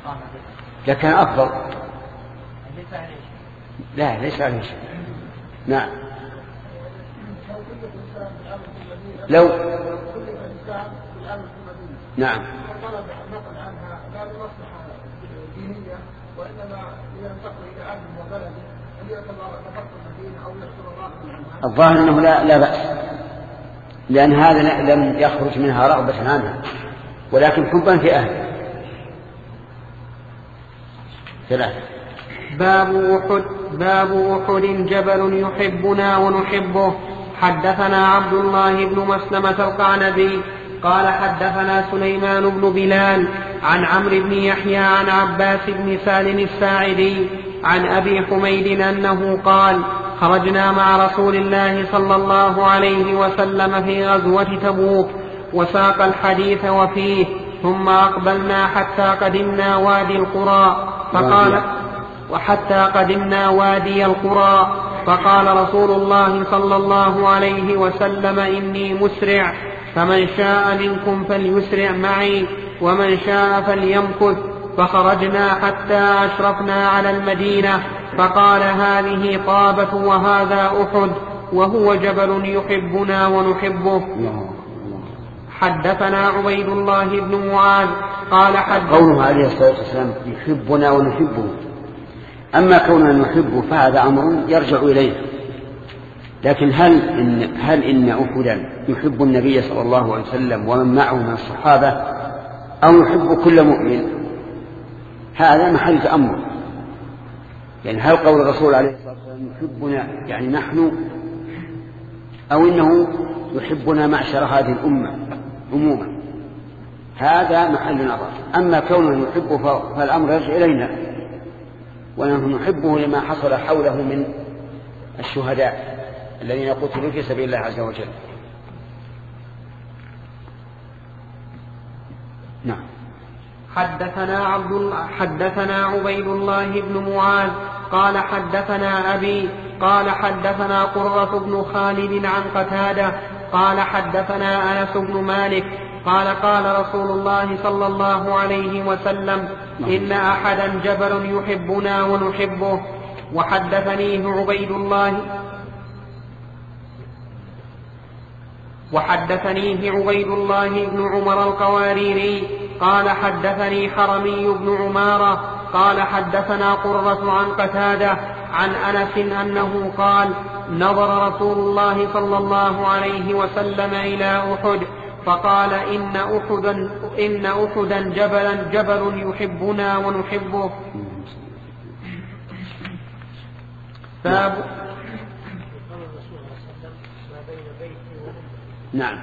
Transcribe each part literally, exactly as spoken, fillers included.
لكن أفضل. لا ليس عليه شيء. نعم. لو نعم الظاهر أنه لا, لا بأس، لأن هذا لم يخرج منها رغبة عنها ولكن حبا في أهله. ثلاثة. باب أحد باب أحد جبل يحبنا ونحبه. حدثنا عبد الله بن مسلمة القعنبي قال حدثنا سليمان بن بلال عن عمرو بن يحيى عن عباس بن سالم الساعدي عن أبي حميد أنه قال خرجنا مع رسول الله صلى الله عليه وسلم في غزوة تبوك وساق الحديث وفيه ثم أقبلنا حتى قدمنا وادي القرى فقال وحتى قدمنا وادي القرى فقال رسول الله صلى الله عليه وسلم إني مسرع فمن شاء منكم فليسرع معي ومن شاء فليمكث. فخرجنا حتى أشرفنا على المدينة فقال هذه طابة وهذا أحد وهو جبل يحبنا ونحبه. حدثنا عبيد الله بن معاذ قال حدثنا قوله عليه الصلاة والسلام يحبنا ونحبه. أما كوننا نحبه فهذا أمر يرجع إليه، لكن هل إن, هل إن أحدا يحب النبي صلى الله عليه وسلم ومن معه من الصحابة أو يحب كل مؤمن؟ هذا محل تأمل. يعني هل قول الرسول عليه الصلاة والسلام يحبنا يعني نحن، أو إنه يحبنا معشر هذه الأمة عموما؟ هذا محل نظر. أما كونه يحبه فالأمر يرجع إلينا، ونحن نحبه لما حصل حوله من الشهداء الذين قتلوا في سبيل الله عز وجل. نعم. حدثنا عبد الله حدثنا عبيد الله بن معاذ قال حدثنا أبي قال حدثنا قرة بن خالد عن قتادة قال حدثنا أنس بن مالك قال قال رسول الله صلى الله عليه وسلم إن أحدا جبل يحبنا ونحبه. وحدثنيه عبيد الله وحدثنيه عبيد الله بن عمر القواريري قال حدثني حرمي بن عمارة قال حدثنا قرة عن قتادة عن أنس أنه قال نظر رسول الله صلى الله عليه وسلم إلى أحد فقال إن أحدا إن أحدا جبلا جبل يحبنا ونحبه. باب نعم.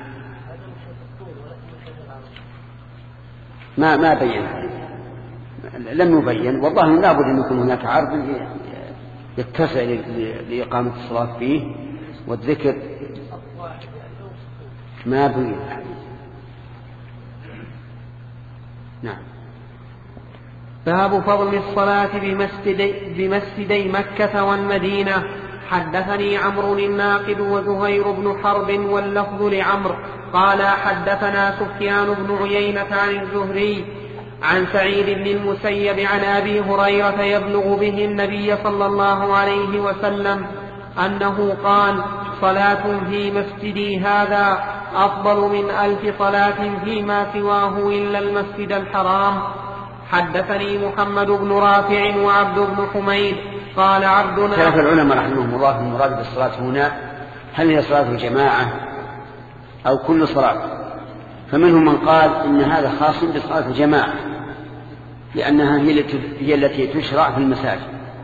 ما ما بين لم يبين، والله لابد أن يكون هناك عرض يتسع لإقامة الصلاة فيه والذكر. ما بين. نعم. باب فضل الصلاة بمسجدي, بمسجدي مكة والمدينة. حدثني عمرو الناقد وزهير بن حرب واللفظ لعمرو قال حدثنا سفيان بن عيينة عن الزهري عن سعيد بن المسيب عن أبي هريرة يبلغ به النبي صلى الله عليه وسلم أنه قال صلاة في مسجدي هذا أفضل من ألف صلاة فيما سواه إلا المسجد الحرام. حدثني محمد بن رافع وعبد بن حميد قال عبدنا. اختلف العلماء رحمهم الله المراد بالصلاة هنا هل هي صلاة الجماعة أو كل صلاة؟ فمنهم من قال إن هذا خاص بصلاة الجماعة لأنها هي التي تشرع في المساجد،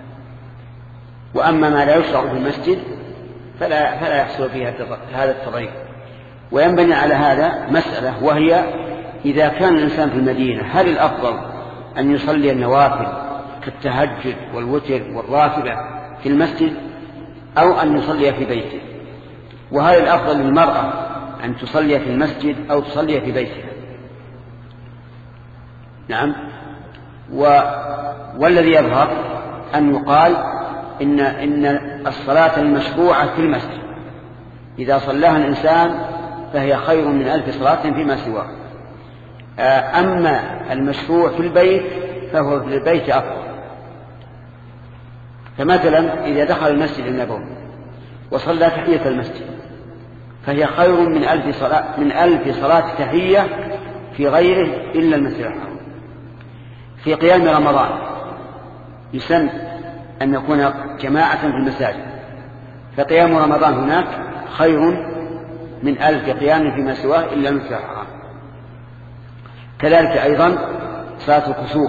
وأما ما لا يشرع في المسجد فلا, فلا يحصل فيها هذا التضعيف. وينبني على هذا مسألة، وهي إذا كان الإنسان في المدينة هل الأفضل أن يصلي النوافل كالتهجد والوتر والراتبة في المسجد أو أن يصلي في بيته؟ وهل الأفضل للمرأة أن تصلي في المسجد أو تصلي في بيتها؟ نعم. و... والذي يظهر أن يقال إن, إن الصلاة المشروعة في المسجد إذا صلاها الإنسان فهي خير من ألف صلاة فيما سواه. أما المشروع في البيت فهو في البيت أفضل. فمثلا إذا دخل المسجد النبوي وصلى تحية المسجد فهي خير من ألف صلاة, من ألف صلاة تحية في غيره إلا المسجد الحرام. في قيام رمضان يسن أن يكون جماعة في المساجد، فقيام رمضان هناك خير من ألف قيام فيما سواه إلا المسجد الحرام. كذلك أيضا صلاة الكسوف.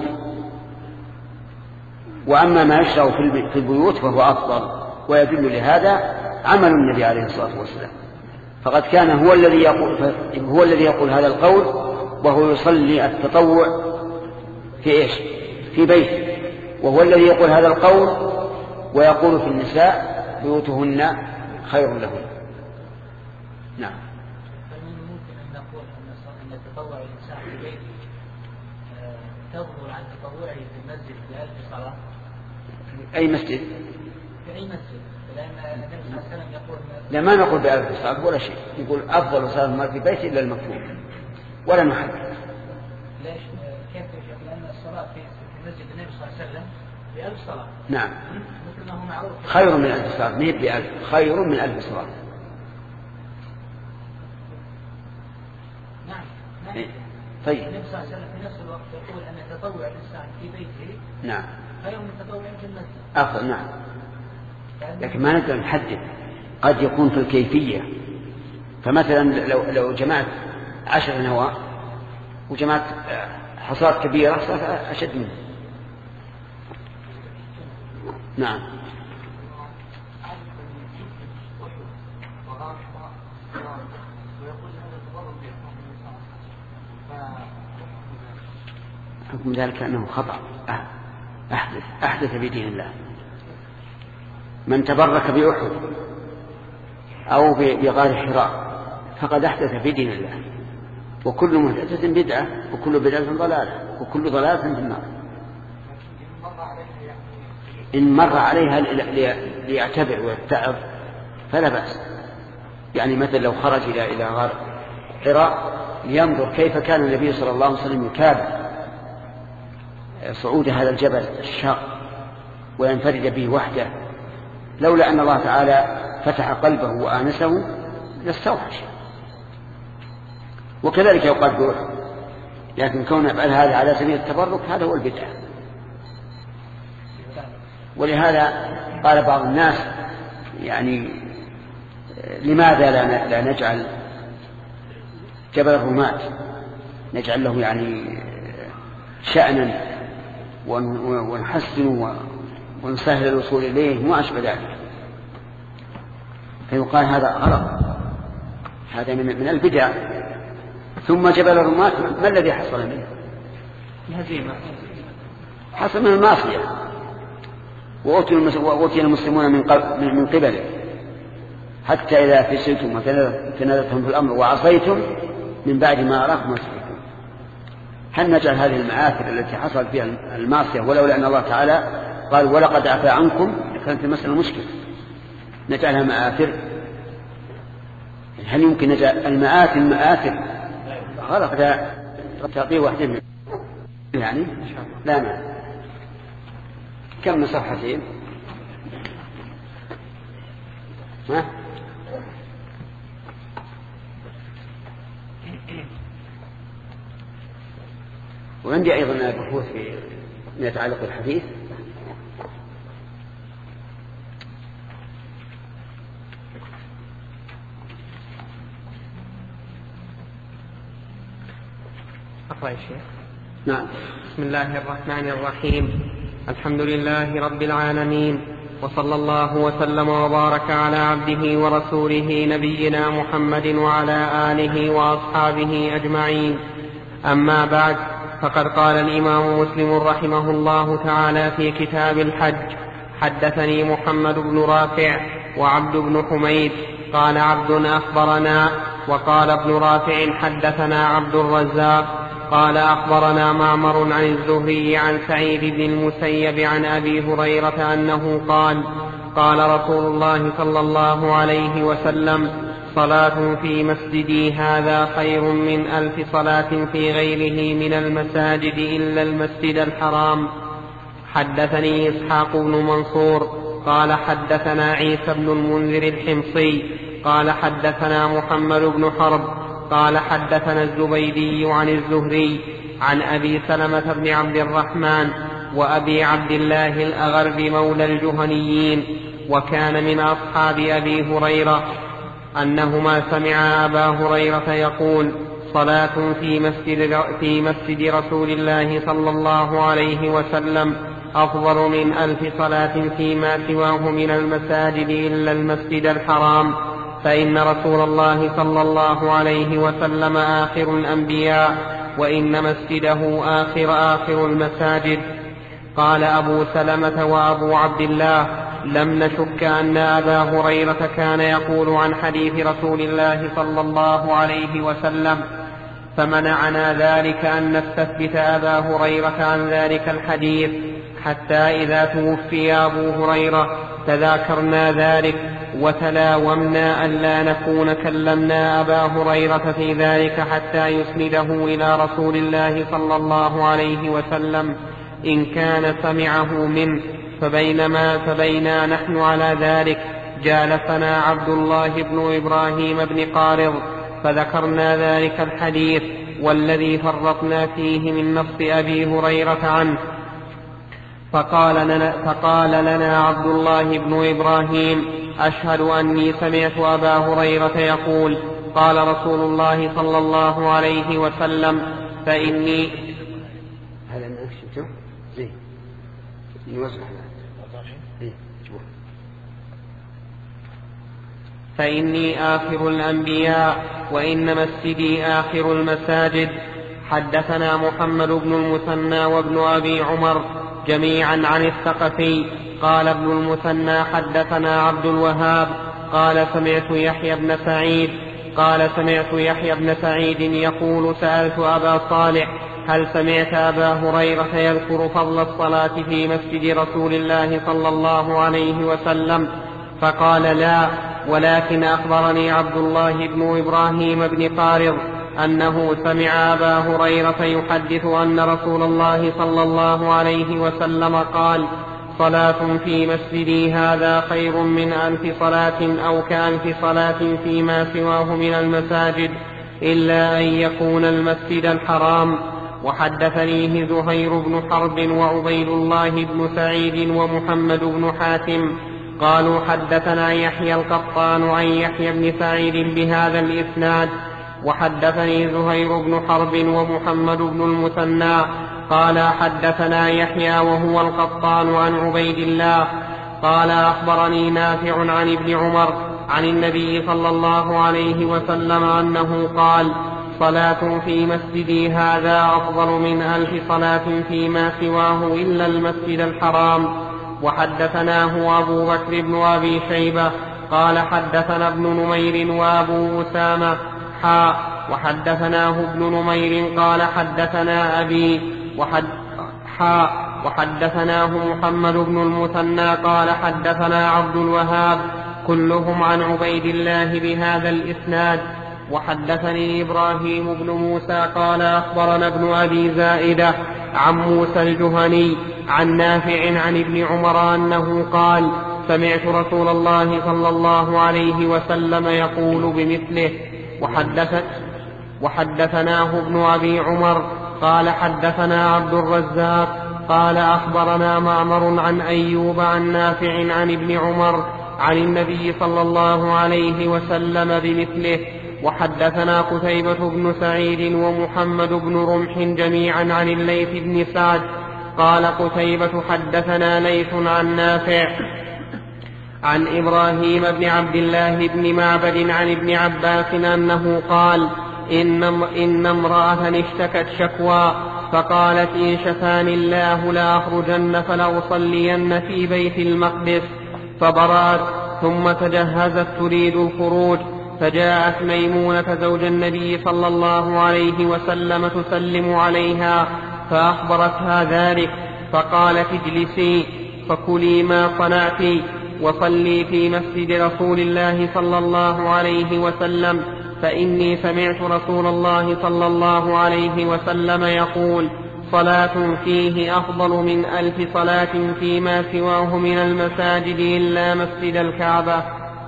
وأما ما يشرع في البيوت فهو أفضل، ويدل لهذا عمل النبي عليه الصلاة والسلام، فقد كان هو الذي يقول هو الذي يقول هذا القول وهو يصلي التطوع في إيش؟ في بيته، وهو الذي يقول هذا القول ويقول في النساء بيوتهن خير لهن. نعم. ممكن أن نقول أن تطوع الإنسان في بيته تفضل عن تطوعه في المسجد بألف صلاة؟ أي مسجد؟ في أي مسجد، لأن النبي صلى الله عليه وسلم يقول لا، ما نقول بألف صلاة ولا شيء، يقول أفضل صلاة ما في بيته إلا المكتوب ولا محل. ليش؟ كيف يا شيخ؟ لأن الصلاة في مسجد النبي صلى الله عليه وسلم بألف صلاة. نعم. مثل ما هو معروف. خير من ألف صلاة، ما هي بألف، خير من ألف صلاة. نعم. نعم. إيه؟ طيب. النبي صلى الله عليه وسلم في نفس الوقت يقول أن تطوع الإنسان في بيته نعم خير من تطوع في المسجد. أفضل. نعم. لكن ما نقدر نحدد، قد يكون في الكيفية. فمثلا لو لو جمعت عشر نواة وجمعت حصاد كبيرة صارت أشد منه. نعم. حكم ذلك أنه خطأ، أحدث أحدث في دين الله. من تبرك بأحد أو بغار حراء فقد أحدث في دين الله، وكل محدثة بدعة وكل بدعة ضلالة وكل ضلالة في النار. إن مر عليها ليعتبر ويتعظ فلا بأس. يعني مثل لو خرج إلى إلى غار حراء لينظر كيف كان النبي صلى الله عليه وسلم يتابع صعود هذا الجبل الشاق وينفرد به وحده، لولا أن الله تعالى فتح قلبه وآنسه لاستوحش. وكذلك يقال بأحد، لكن كون يفعل هذا على سبيل التبرك هذا هو البدعة. ولهذا قال بعض الناس يعني لماذا لا نجعل جبل الرماة نجعل له يعني شأنا ونحسن ونسهل الوصول إليه وما أشبه ذلك. فيقال هذا غلط، هذا من البدع. ثم جبل الرماة ما الذي حصل منه؟ الهزيمة، حصل من المعصية، وأوتي المسلمون من قبله، حتى إذا فشلتم وتنازعتم في الأمر وعصيتم من بعد ما أراكم ما تحبون. هل نجعل هذه المآثر التي حصلت فيها المعصية ولولا أن الله تعالى قال ولقد عفا عنكم كانت المسألة مشكلة نجعلها مآثر؟ هل يمكن نجعل المآثر مآثر؟ غلط. تعطيه واحدة يعني لا معنى. كم من صفحتين؟ ها؟ وعندي أيضا بحوث في ما يتعلق بالحديث. أقرأ يا شيخ. نعم. بسم الله الرحمن الرحيم. الحمد لله رب العالمين، وصلى الله وسلم وبارك على عبده ورسوله نبينا محمد وعلى آله وأصحابه أجمعين. أما بعد، فقد قال الإمام مسلم رحمه الله تعالى في كتاب الحج: حدثني محمد بن رافع وعبد بن حميد قال عبد أخبرنا، وقال ابن رافع حدثنا عبد الرزاق قال أخبرنا معمر عن الزهري عن سعيد بن المسيب عن أبي هريرة أنه قال: قال رسول الله صلى الله عليه وسلم: صلاة في مسجدي هذا خير من ألف صلاة في غيره من المساجد إلا المسجد الحرام. حدثني إسحاق بن منصور قال حدثنا عيسى بن المنذر الحمصي قال حدثنا محمد بن حرب قال حدثنا الزبيدي عن الزهري عن أبي سلمة بن عبد الرحمن وأبي عبد الله الأغر مولى الجهنيين وكان من أصحاب أبي هريرة أنهما سمعا أبا هريرة يقول صلاة في مسجد, في مسجد رسول الله صلى الله عليه وسلم أفضل من ألف صلاة فيما سواه من المساجد إلا المسجد الحرام، فإن رسول الله صلى الله عليه وسلم آخر الأنبياء وإن مسجده آخر آخر المساجد. قال أبو سلمة وأبو عبد الله لم نشك أن أبا هريرة كان يقول عن حديث رسول الله صلى الله عليه وسلم، فمنعنا ذلك أن نستثبت أبا هريرة عن ذلك الحديث، حتى إذا توفي أبو هريرة تذاكرنا ذلك وتلاومنا ألا نكون كلمنا أبا هريرة في ذلك حتى يسنده إلى رسول الله صلى الله عليه وسلم إن كان سمعه منه. فبينما فبينا نحن على ذلك جالسنا عبد الله بن إبراهيم بن قارض فذكرنا ذلك الحديث والذي فرطنا فيه من نص أبي هريرة عنه، فقال لنا, فقال لنا عبد الله بن إبراهيم أشهد أني سمعت أبا هريرة يقول قال رسول الله صلى الله عليه وسلم فإني هذا من أكشفته زين نوزع فإني آخر الأنبياء وإن مسجدي آخر المساجد. حدثنا محمد بن المثنى وابن أبي عمر جميعا عن الثقفي قال ابن المثنى حدثنا عبد الوهاب قال سمعت يحيى بن سعيد قال سمعت يحيى بن سعيد يقول سألت أبا صالح هل سمعت أبا هريرة يذكر فضل الصلاة في مسجد رسول الله صلى الله عليه وسلم؟ فقال لا، ولكن أخبرني عبد الله بن إبراهيم بن قارض أنه سمع أبا هريرة يحدث أن رسول الله صلى الله عليه وسلم قال صلاة في مسجدي هذا خير من ألف صلاة أو كألف صلاة فيما سواه من المساجد إلا أن يكون المسجد الحرام. وحدثنيه زهير بن حرب وعبيد الله بن سعيد ومحمد بن حاتم قالوا حدثنا يحيى القطان عن يحيى بن سعيد بهذا الإسناد. وحدثني زهير بن حرب ومحمد بن المثنى قال حدثنا يحيى وهو القطان عن عبيد الله قال أخبرني نافع عن ابن عمر عن النبي صلى الله عليه وسلم أنه قال صلاة في مسجدي هذا أفضل من ألف صلاة فيما سواه إلا المسجد الحرام. وحدثناه أبو بكر بن أبي شيبة قال حدثنا ابن نمير وأبو أسامة حاء وحدثناه ابن نمير قال حدثنا أبي وحد حاء وحدثناه محمد بن المثنى قال حدثنا عبد الوهاب كلهم عن عبيد الله بهذا الإسناد. وحدثني إبراهيم بن موسى قال أخبرنا ابن أبي زائدة عن موسى الجهني عن نافع عن ابن عمر أنه قال سمعت رسول الله صلى الله عليه وسلم يقول بمثله. وحدثت وحدثناه ابن أبي عمر قال حدثنا عبد الرزاق قال أخبرنا معمر عن أيوب عن نافع عن ابن عمر عن النبي صلى الله عليه وسلم بمثله. وحدثنا قتيبة بن سعيد ومحمد بن رمح جميعا عن الليث بن سعد قال قتيبة حدثنا ليث عن نافع عن إبراهيم بن عبد الله بن معبد عن ابن عباس أنه قال إن امرأة اشتكت شكوى فقالت إن شفاني الله لأخرجن فلأصلين في بيت المقدس، فبرأت ثم تجهزت تريد الخروج، فجاءت ميمونة زوج النبي صلى الله عليه وسلم تسلم عليها فأخبرتها ذلك، فقالت اجلسي فكلي ما صنعت، وصلي في مسجد رسول الله صلى الله عليه وسلم، فإني سمعت رسول الله صلى الله عليه وسلم يقول: صلاة فيه أفضل من ألف صلاة فيما سواه من المساجد إلا مسجد الكعبة.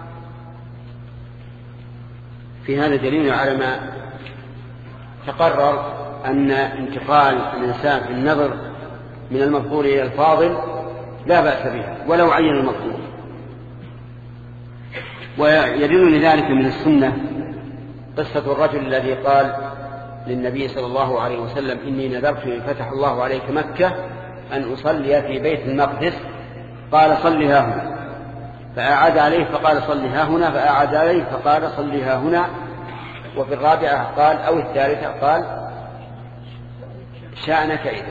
في هذا دليل على ما تقرر أن انتقال الإنسان في النظر من المفضول إلى الفاضل لا بأس بها ولو عين المفضول. ويدل لذلك من السنة قصة الرجل الذي قال للنبي صلى الله عليه وسلم: إني نذرت إن فتح الله عليك مكة أن أصلي في بيت المقدس، قال صلها هنا، فأعاد عليه فقال صلها هنا، فأعاد عليه فقال صلها هنا، وفي الرابعة قال أو الثالثة قال شأنك إذا.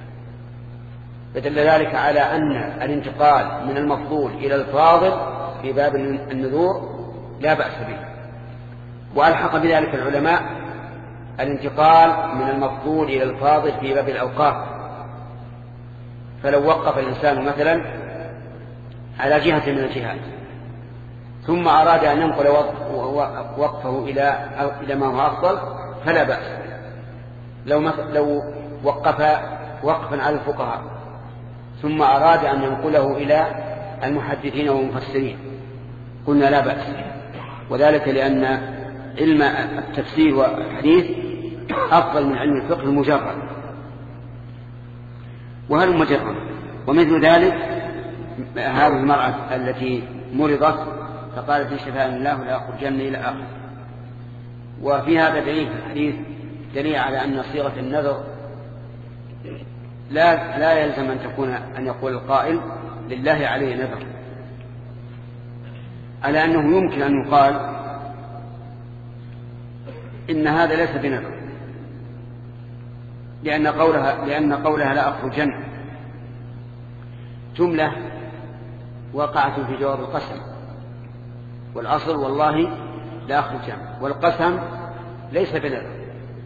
فدل ذلك على أن الانتقال من المفضول إلى الفاضل في باب النذور لا بأس به. وألحق بذلك العلماء الانتقال من المفضول إلى الفاضل في باب الأوقاف. فلو وقف الإنسان مثلا على جهة من الجهات ثم أراد أن ينقل وقفه إلى إلى ما هو أفضل فلا بأس. لو لو وقف وقفا على الفقهاء ثم أراد أن ينقله إلى المحدثين والمفسرين قلنا لا بأس، وذلك لأن علم التفسير والحديث أفضل من علم الفقه المجرد. وهل مجرد ومثل ذلك هذه المرأة التي مرضت فقالت إن شفاءني الله لا أخرجن إلى آخر. وفي هذا دليل في الحديث دليل على أن صيغة النذر لا لا يلزم أن تكون أن يقول القائل لله عليه نذر، على أنه يمكن أن يقال إن هذا ليس بنذر، لأن قولها لأن قولها لا أخرجن جملة وقعت في جواب القسم، والأصل والله لا أخرجن، والقسم ليس بنذر.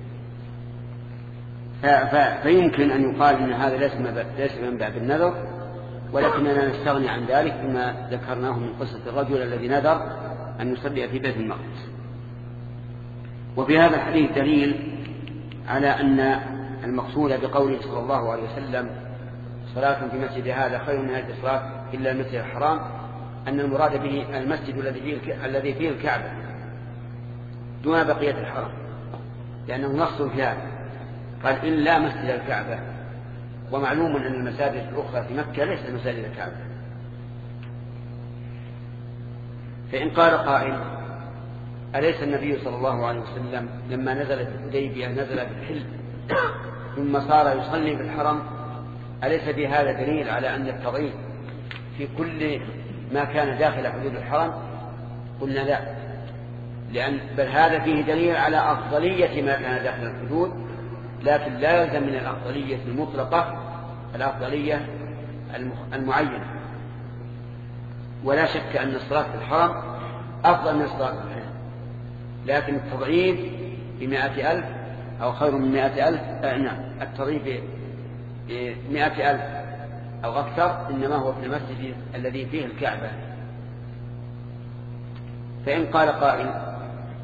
فيمكن أن يقال إن هذا ليس من باب النذر، ولكننا نستغني عن ذلك بما ذكرناه من قصة الرجل الذي نذر أن يصلي في بيت المقدس. وفي هذا الحديث دليل على أن المقصود بقوله صلى الله عليه وسلم صلاة في مسجد هذا خير من هذه الصلاة إلا المسجد الحرام، أن المراد به المسجد الذي فيه الكعبة دون بقية الحرم، لأنه نص في هذا قال إلا مسجد الكعبة، ومعلوم أن المساجد الأخرى في مكة ليست مساجد الكعبة. فإن قال قائل أليس النبي صلى الله عليه وسلم لما نزل في الحديبية نزل في الحل ثم صار يصلي في الحرم، أليس بهذا دليل على أن التضعيف في كل ما كان داخل حدود الحرم؟ قلنا لا، لأن بل هذا فيه دليل على أفضلية ما كان داخل الحدود، لكن لا يلزم من الأفضلية المطلقة الأفضلية المعينة. ولا شك أن الصلاة في الحرم أفضل من الصلاة في الحل، لكن التضعيف بمائة ألف أو خير من مائة ألف نعم التضعيف بمائة ألف أو أكثر إنما هو في المسجد الذي فيه الكعبة. فإن قال قائل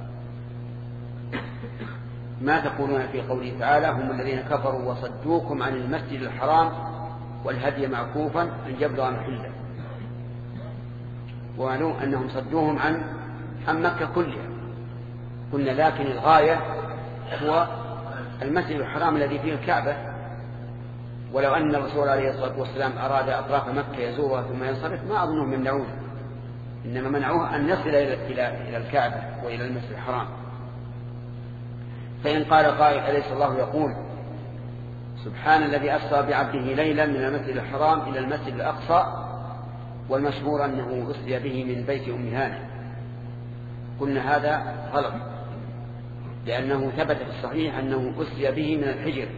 ما تقولون في قوله تعالى هم الذين كفروا وصدوكم عن المسجد الحرام والهدي معكوفا أن يبلغ محله، ومعلوم أنهم صدوهم عن عن مكة كلها. قلنا لكن الغاية هو المسجد الحرام الذي فيه الكعبة، ولو أن الرسول عليه الصلاة والسلام أراد أطراف مكة يزورها ثم ينصرف ما أظنهم يمنعونه، إنما منعوه أن يصل إلى إلى الكعبة وإلى المسجد الحرام. فإن قال قائل أليس الله يقول سبحان الذي أسرى بعبده ليلا من المسجد الحرام إلى المسجد الأقصى، والمشهور أنه أسري به من بيت أم هانئ؟ قلنا هذا غلط، لأنه ثبت في الصحيح أنه أسري به من الحجر،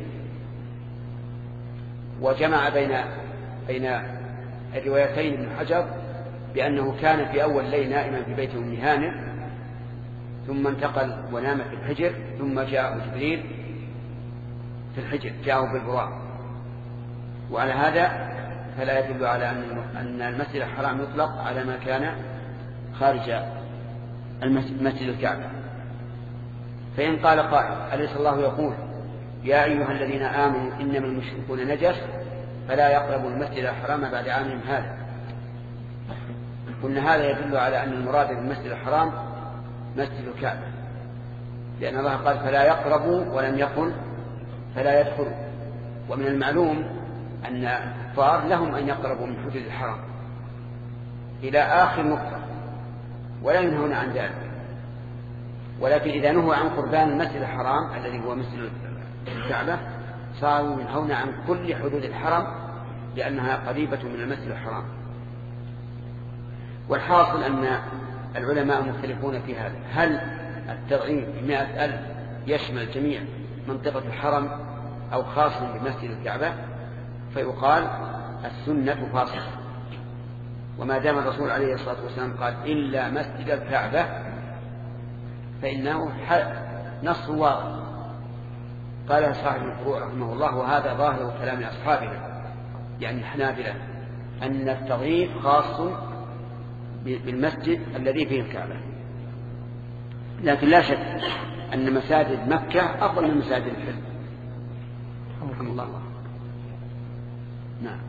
وجمع بين بين الروايتين ابن حجر بأنه كان في أول ليل نائما في بيت أم هانئ ثم انتقل ونام في الحجر، ثم جاءه جبريل في الحجر جاءه بالبراق. وعلى هذا فلا يدل على أن المسجد الحرام يطلق على ما كان خارج المسجد الكعبة. فإن قال قائل أليس الله يقول يا أيها الذين آمنوا إنما المشركون نجس فلا يقربوا المسجد الحرام بعد عامهم هذا، قلنا هذا يدل على أن المراد بالمسجد الحرام مسجد الكعبة، لأن الله قال فلا يقربوا ولم يقل فلا يدخلوا. ومن المعلوم أن الكفار لهم أن يقربوا من حدود الحرام إلى آخر نقطة ولا ينهون عن ذلك، ولكن إذا نهوا عن قربان المسجد الحرام الذي هو مسجد الكعبة صاروا ينهون عن كل حدود الحرم لأنها قريبة من المسجد الحرام. والحاصل أن العلماء مختلفون في هذا، هل التضعيف بمئة ألف يشمل جميع منطقة الحرم أو خاص بمسجد الكعبة؟ فيقال السنة فاصلة، وما دام الرسول عليه الصلاة والسلام قال إلا مسجد الكعبة فإنه نص واضح. قال صاحب الفروع رحمه الله وهذا ظاهر كلام أصحابنا يعني الحنابلة أن التضعيف خاص بالمسجد الذي فيه الكعبة، لكن لا شك أن مساجد مكة أفضل من مساجد الحلم. رحمكم الله. نعم.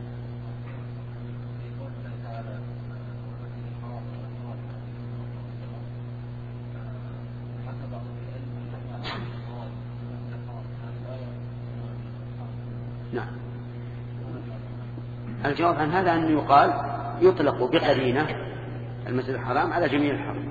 نعم. الجواب عن هذا أن يقال يطلق بقرينة المسجد الحرام على جميع الحرم.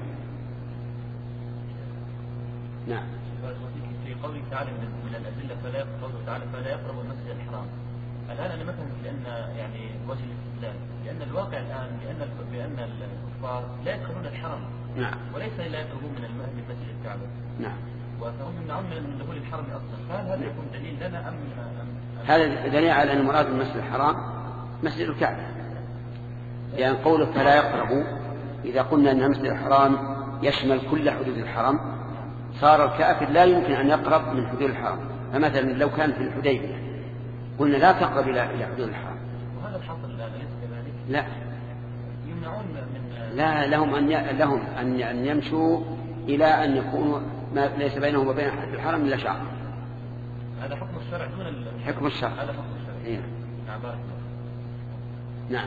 نعم. في قوله تعالى من الأدلة فلا قوله تعالى فلا يقرب المسجد الحرام، الآن أنا مثلا لأن يعني وجه الاستدلال لأن الواقع الآن بأن بأن الكفار لا يدخلون الحرم. نعم. وليس لا يقربون من المسجد الكعبة. نعم. وفهم يمنعون من دخول الحرم أصلا، فهل هذا يكون دليل لنا أم هذا دليل على أن المراد بالمسجد الحرام مسجد الكعبة، لأن قوله فلا يقربوا إذا قلنا أن المسجد الحرام يشمل كل حدود الحرم صار الكافر لا يمكن أن يقرب من حدود الحرم. فمثلا لو كان في الحديبية قلنا لا تقرب إلى حدود الحرم، وهذا الحصل لا ليس كذلك. لا يمنعون من لا لهم أن ي... لهم أن أن يمشوا إلى أن يكونوا ما ليس بينهم وبين الحرم إلا شعر. هذا حكم الشرع دون ال... حكم الشرع. هذا حكم الشرع. إيه. نعم. بارك الله. نعم.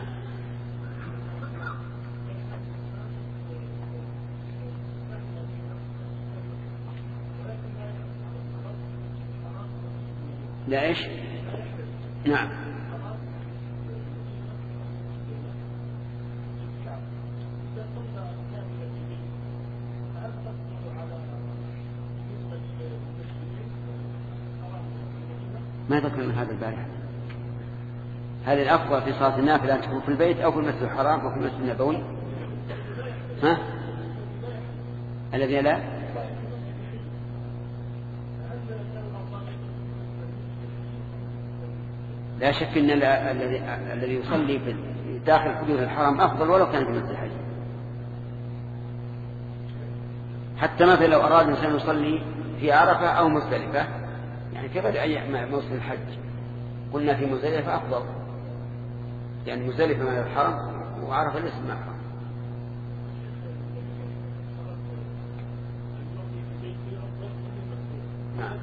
لا إيش؟ نعم. ما ذكرنا هذا البارحة. هل الأفضل في صلاة النافلة أن تكون في البيت أو في المسجد الحرام أو في المسجد النبوي؟ ها؟ الذي لا لا شك أن الذي الذي يصلي في داخل حدود الحرم أفضل ولو كان في المسجد الحج. حتى مثلا لو أراد الإنسان يصلي في عرفة أو مزدلفة يعني في غير أي موسم الحج قلنا في مزدلفة أفضل، يعني مزدلفة من الحرم وعرفة ليس من الحرم. نعم.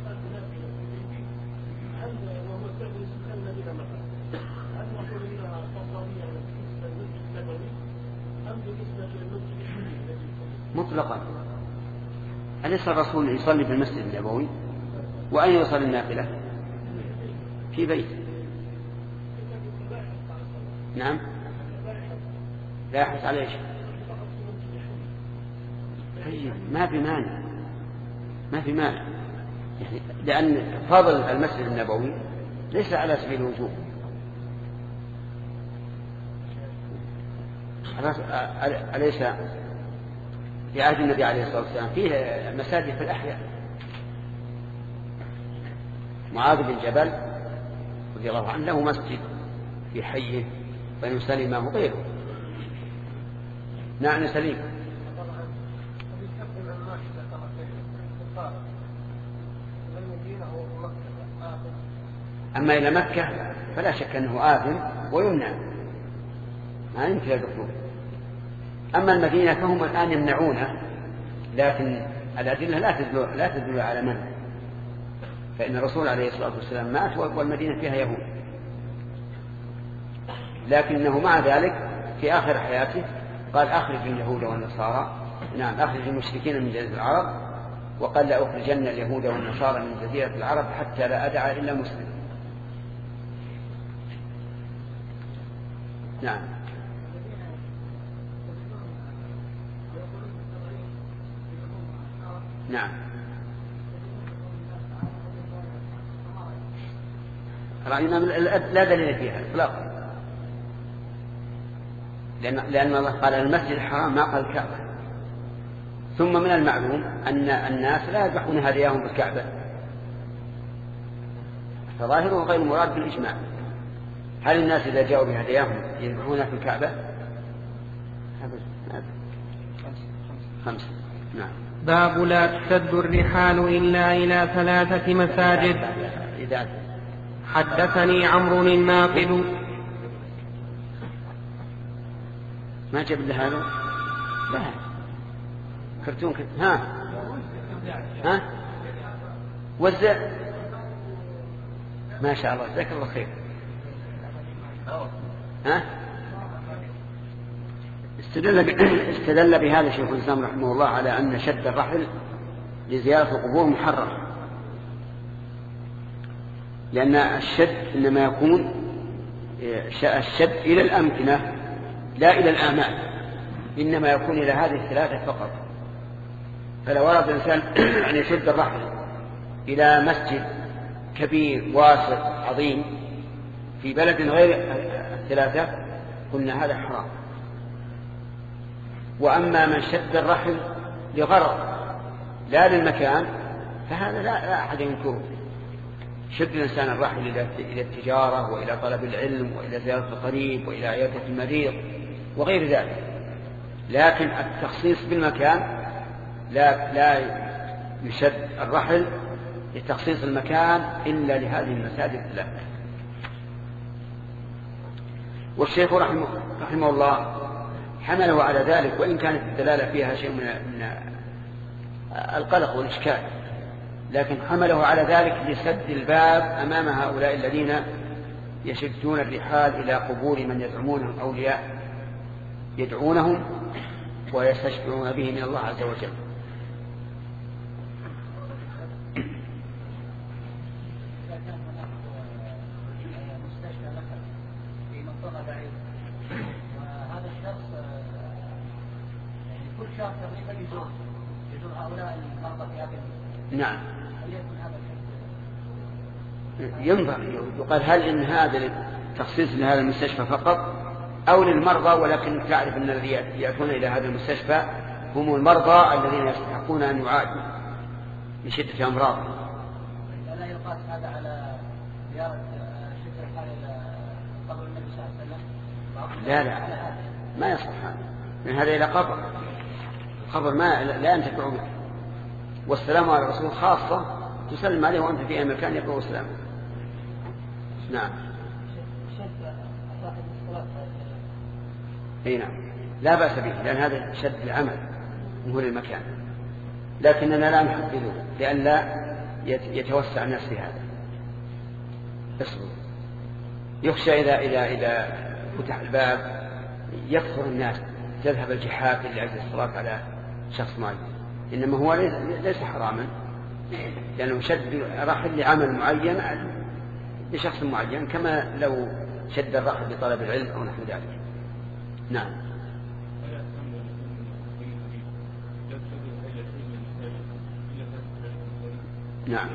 مطلقا. أليس الرسول يصلي في المسجد النبوي؟ وأين يصلي النافلة؟ في بيت. نعم. لا يحرص على ايش؟ طيب ما في مانع، ما في مانع يعني لأن فضل المسجد النبوي ليس على سبيل الوجوب. أليس في عهد النبي عليه الصلاة والسلام فيه مساجد في الأحياء؟ معاذ بن جبل رضي الله عنه له مسجد في حيه بني سلمة وغيره. نعم سليم. أما إلى مكة فلا شك أنه آثم ويمنع، ما يمكن الدخول. أما المدينة فهم الآن يمنعونه، لكن الأدلة لا تدل لا تدل على منع، فإن الرسول عليه الصلاة والسلام مات والمدينة فيها يهود، لكنه مع ذلك في آخر حياته قال أخرج اليهود والنصارى، نعم أخرج المشركين من جزيرة العرب، وقال لا أخرجن اليهود والنصارى من جزيرة العرب حتى لا أدع إلا مسلم. نعم. نعم. رأينا لا دليل فيها إطلاقا، لأن لأن الله قال المسجد الحرام ما قال الكعبة. ثم من المعلوم أن الناس لا يذبحون هدياهم بالكعبة، فظاهره غير مراد بالإجماع. هل الناس إذا جاءوا بهدياهم يذبحونها في الكعبة؟ خمسة. نعم. باب لا تشد الرحال إلا إلى ثلاثة مساجد. حدثني عمرو الناقد. ما جاب له هذا؟ لا كرتون كت... ها ها وزع ما شاء الله جزاك الله خير. ها استدل ب... استدل بهذا شيخ الإسلام رحمه الله على أن شد الرحل لزيارة القبور محرم، لأن الشد إنما يكون الشد إلى الأمكنة لا إلى الآمال، إنما يكون إلى هذه الثلاثة فقط. فلو أراد الإنسان أن يشد الرحل إلى مسجد كبير واسع عظيم في بلد غير الثلاثة قلنا هذا حرام. وأما من شد الرحل لغرض لا للمكان فهذا لا, لا أحد ينكره. شد الإنسان الرحل إلى التجارة وإلى طلب العلم وإلى زيارة القريب وإلى عيادة المريض وغير ذلك، لكن التخصيص بالمكان لا لا يشد الرحل لتخصيص المكان إلا لهذه المساجد الثلاثة. والشيخ رحمه, رحمه الله حمله على ذلك، وإن كانت الدلالة فيها شيء من, من القلق والإشكال، لكن حمله على ذلك لسد الباب أمام هؤلاء الذين يشدون الرحال إلى قبور من يزعمونهم أولياء يدعونهم ويستشفعون به من الله عز وجل. وهذا الشخص يعني كل شهر تقريبا يزور يزور هؤلاء المرضى في هذا. نعم. ينظر يقال هل إن هذا تخصيص لهذا المستشفى فقط أو للمرضى، ولكن تعرف أن الذين يأتون إلى هذا المستشفى هم المرضى الذين يستحقون أن يعالجوا لشدة أمراضهم. لا يقاس هذا على زيارة شدة الحال إلى قبر النبي صلى الله عليه وسلم؟ لا لا ما يصح هذا، من هذا إلى قبر قبر ما لا ينتفع به. والسلام على الرسول خاصة تسلم عليه وأنت في أي مكان يقرأ السلام. نعم. اي نعم لا بأس به، لأن هذا شد العمل وهو للمكان، لكننا لا نحدده لأن لا يتوسع الناس في هذا. اصبر يخشى إذا إذا إذا فتح الباب يكثر الناس تذهب الجحافل لأجل الصلاة على شخص معين، إنما هو ليس حراما، لأنه شد رحل لعمل معين لشخص معين، كما لو شد الرحل لطلب العلم أو نحو ذلك. نعم. نعم.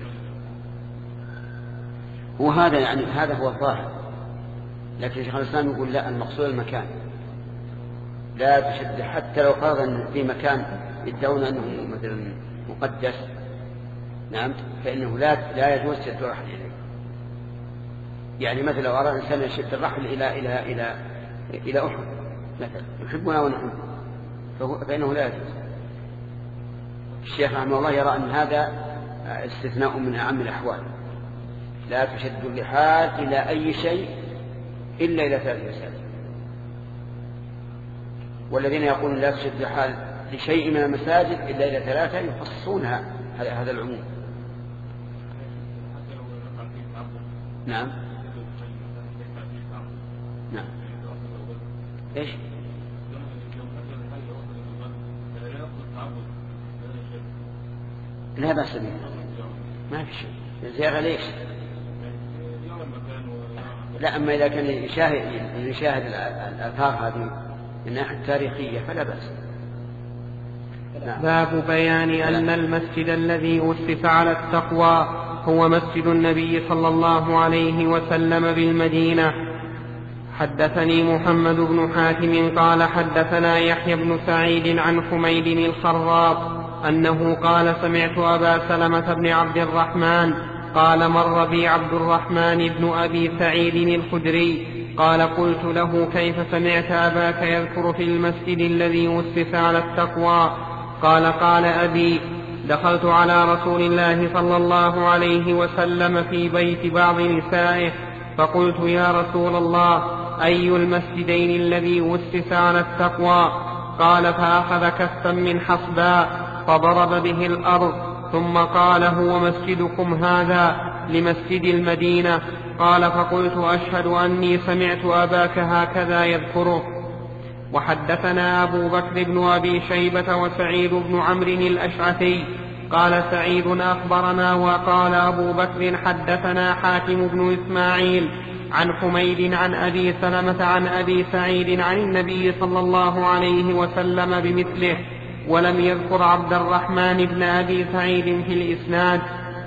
وهذا يعني هذا هو الظاهر، لكن شيخ الإسلام يقول لا، المقصود المكان، لا تشد حتى لو فرضا في مكان يدعون أنه مثلا مقدس، نعم، فإنه لا لا يجوز شد الرحل إليه. يعني مثلا لو أراد الإنسان يشد الرحل إلى إلى إلى إلى أحد مثلا يحبنا ونحن فإنه لا يجوز. الشيخ رحمه الله يرى أن هذا استثناء من أعم الأحوال، لا تشد الرحال إلى أي شيء إلا إلى ثلاث مساجد. والذين يقولون لا تشد الرحال لشيء من المساجد إلا إلى ثلاثة يخصصونها هذا العموم. نعم نعم إيش لا بأس به ما في شيء الزيارة ليش لا أما إذا كان يشاهد, يشاهد الآثار هذه من الناحية التاريخية فلا بأس. باب بيان أن المسجد الذي أسس على التقوى هو مسجد النبي صلى الله عليه وسلم بالمدينة. حدثني محمد بن حاتم قال حدثنا يحيى بن سعيد عن حميد الخراط أنه قال سمعت أبا سلمة بن عبد الرحمن قال مر بي عبد الرحمن بن أبي سعيد الخدري قال قلت له كيف سمعت أباك يذكر في المسجد الذي أسس على التقوى؟ قال قال أبي دخلت على رسول الله صلى الله عليه وسلم في بيت بعض نسائه فقلت يا رسول الله أي المسجدين الذي أسس على التقوى؟ قال فأخذ كفا من حصباء فضرب به الأرض ثم قال هو مسجدكم هذا لمسجد المدينة. قال فقلت أشهد أني سمعت أباك هكذا يذكره. وحدثنا أبو بكر بن أبي شيبة وسعيد بن عمرو الأشعثي قال سعيد أخبرنا وقال أبو بكر حدثنا حاتم بن إسماعيل عن حميد عن أبي سلمة عن أبي سعيد عن النبي صلى الله عليه وسلم بمثله ولم يذكر عبد الرحمن بن أبي سعيد في الإسناد.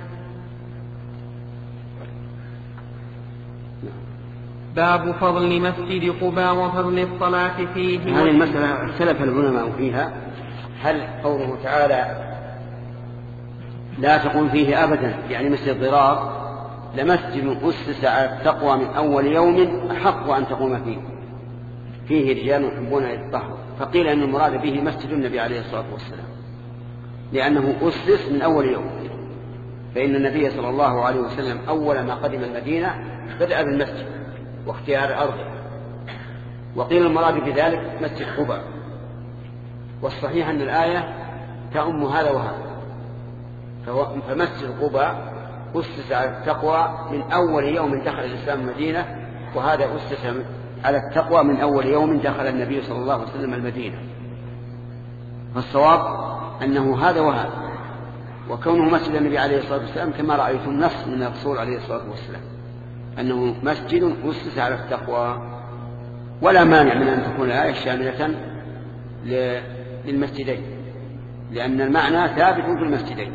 باب فضل مسجد قباء وفضل الصلاة فيه. هذه المسألة اختلف العلماء فيها، هل قوله تعالى لا تقوم فيه أبدا يعني مثل الضرار لمسجد أسس على التقوى من أول يوم أحق أن تقوم فيه فيه رجال يحبون الطهر، فقيل أن المراد به مسجد النبي عليه الصلاة والسلام لأنه أسس من أول يوم، فإن النبي صلى الله عليه وسلم أول ما قدم المدينة بدأ بالمسجد واختيار أرضه، وقيل المراد بذلك مسجد قباء، والصحيح أن الآية تأم هذا وهذا، فمسجد قباء أسس على التقوى من أول يوم دخل الإسلام المدينة، وهذا أسس على التقوى من أول يوم دخل النبي صلى الله عليه وسلم المدينة. فالصواب أنه هذا وهذا، وكونه مسجد النبي عليه الصلاة والسلام كما رأيت النص من الرسول عليه الصلاة والسلام أنه مسجد أسس على التقوى، ولا مانع من أن تكون الآية شاملة للمسجدين لأن المعنى ثابت في المسجدين.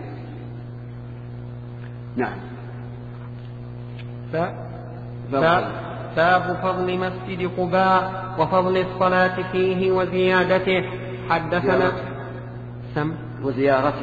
نعم. باب فضل مسجد قباء وفضل الصلاة فيه وزيادته. حدثنا سم وزيارته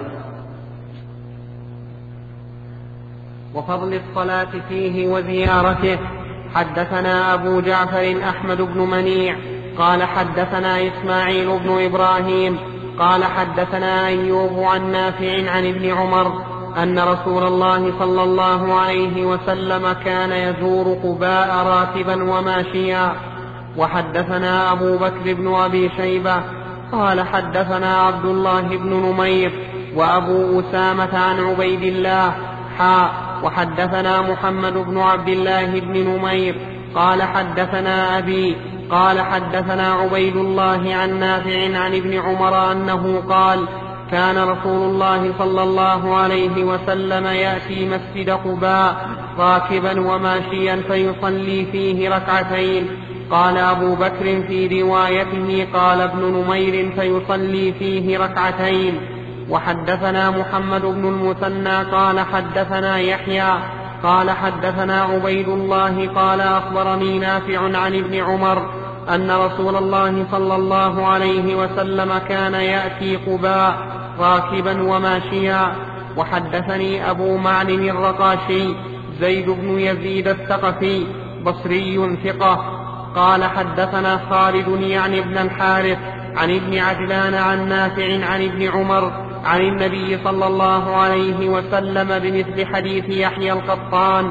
وفضل الصلاة فيه وزيارته. حدثنا أبو جعفر أحمد بن منيع قال حدثنا إسماعيل بن إبراهيم قال حدثنا أيوب عن نافع عن ابن عمر أن رسول الله صلى الله عليه وسلم كان يزور قباء راكبا وماشيا. وحدثنا أبو بكر بن أبي شيبة قال حدثنا عبد الله بن نمير وأبو أسامة عن عبيد الله حا وحدثنا محمد بن عبد الله بن نمير قال حدثنا أبي قال حدثنا عبيد الله عن نافع عن ابن عمر أنه قال كان رسول الله صلى الله عليه وسلم يأتي مسجد قباء راكبا وماشيا فيصلي فيه ركعتين. قال أبو بكر في روايته قال ابن نمير فيصلي فيه ركعتين. وحدثنا محمد بن المثنى قال حدثنا يحيى قال حدثنا عبيد الله قال أخبرني نافع عن ابن عمر أن رسول الله صلى الله عليه وسلم كان يأتي قباء راكبا وماشيا. وحدثني أبو معن الرقاشي زيد بن يزيد الثقفي بصري ثقة قال حدثنا خالد يعني ابن الحارث عن ابن عجلان عن نافع عن ابن عمر عن النبي صلى الله عليه وسلم بمثل حديث يحيى القطان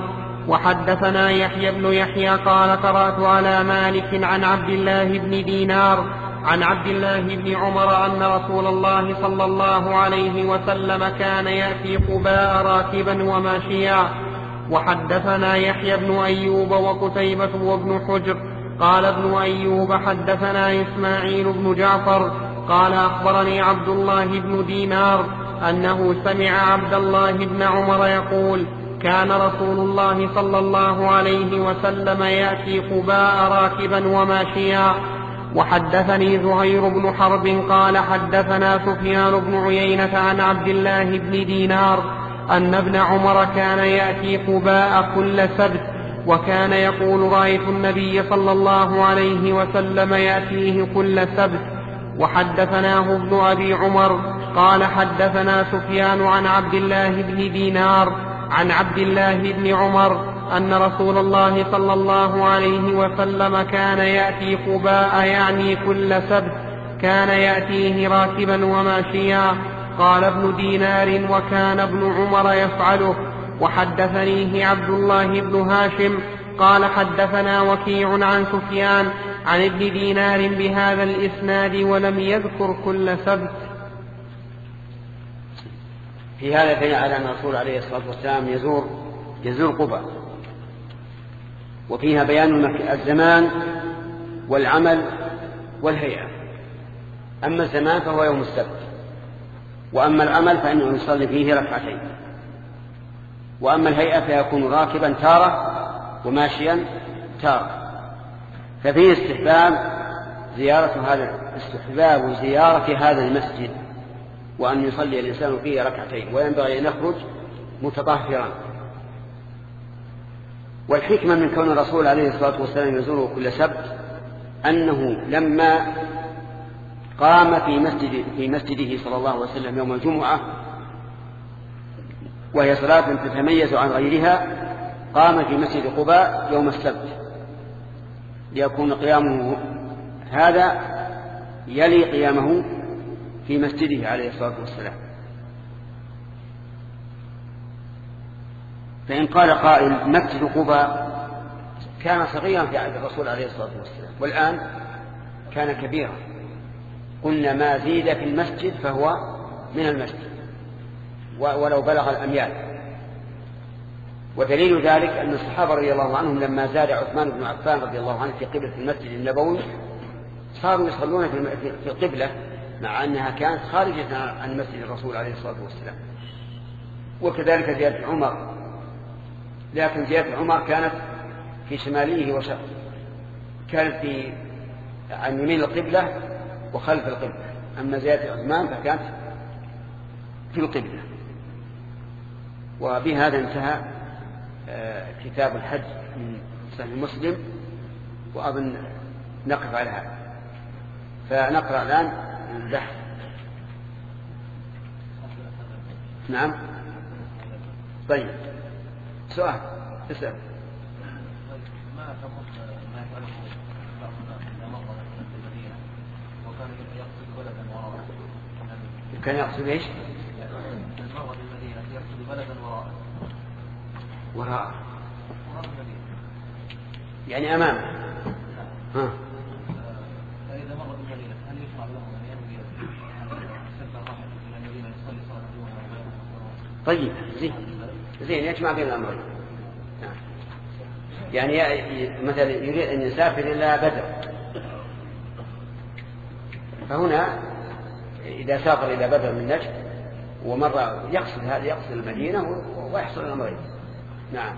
وحدثنا يحيى بن يحيى قال قرأت على مالك عن عبد الله بن دينار عن عبد الله بن عمر أن رسول الله صلى الله عليه وسلم كان يأتي قباء راكبا وماشيا. وحدثنا يحيى بن أيوب وقتيبة وابن حجر قال ابن أيوب حدثنا إسماعيل بن جعفر قال أخبرني عبد الله بن دينار أنه سمع عبد الله بن عمر يقول كان رسول الله صلى الله عليه وسلم يأتي قباء راكبا وماشيا. وحدثني زهير بن حرب قال حدثنا سفيان بن عيينة عن عبد الله بن دينار أن ابن عمر كان يأتي قباء كل سبت وكان يقول رأيت النبي صلى الله عليه وسلم يأتيه كل سبت. وحدثناه ابن أبي عمر قال حدثنا سفيان عن عبد الله بن دينار عن عبد الله بن عمر أن رسول الله صلى الله عليه وسلم كان يأتي قباء يعني كل سبت كان يأتيه راكبا وماشيا. قال ابن دينار وكان ابن عمر يفعله. وحدثنيه عبد الله بن هاشم قال حدثنا وكيع عن سفيان عن ابن دينار بهذا الإسناد ولم يذكر كل سبت. في هذا دليل على أن الرسول عليه الصلاة والسلام يزور يزور قباء، وفيها بيان الزمان والعمل والهيئة. أما الزمان فهو يوم السبت، وأما العمل فإنه يصلي فيه ركعتين، وأما الهيئة فيكون راكبا تارة وماشيا تارة. ففيه استحباب زيارة هذا استحباب زيارة هذا المسجد، وأن يصلي الإنسان فيه ركعتين، وينبغي أن يخرج متطهرا. والحكمة من كون الرسول عليه الصلاة والسلام يزوره كل سبت أنه لما قام في مسجد في مسجده صلى الله عليه وسلم يوم الجمعة، وهي صلاة تتميز عن غيرها، قام في مسجد قباء يوم السبت ليكون قيامه هذا يلي قيامه في مسجده عليه الصلاة والسلام. فإن قال قائل مسجد قباء كان صغيرا في عهد الرسول عليه الصلاة والسلام والآن كان كبيرا، قلنا ما زيد في المسجد فهو من المسجد ولو بلغ الأميال. ودليل ذلك أن الصحابة رضي الله عنهم لما زاد عثمان بن عفان رضي الله عنه في قبلة المسجد النبوي صاروا يصلون في القبلة مع أنها كانت خارجة عن مسجد الرسول عليه الصلاة والسلام. وكذلك زيادة عمر، لكن زيادة عمر كانت في شماله وشرقه، كانت في عن يمين القبلة وخلف القبلة. أما زيادة عثمان فكانت في القبلة. وبهذا انتهى كتاب الحج من صحيح مسلم، وأظن نقف على هذا. فنقرأ الآن البحث. نعم. طيب سؤال اسأل. ما حكم ما يفعله بعضنا إذا مر في المدينة وكان يقصد بلدا وراءه؟ كان يقصد ايش؟ المرء في المدينة يقصد بلدا وراءه. وراءه وراء المدينة يعني أمامه. ها. فإذا مر بالمدينة هل يشرع له أن ينوي سفر الرحل إلى المدينة يصلي صلاة الجمعة؟ طيب زين زين يجمع بين الأمرين. يعني مثلا يريد أن يسافر إلى بدر، فهنا إذا سافر إلى بدر من نجد ومر يقصد هذا يقصد المدينة ويحصل الأمرين. نعم.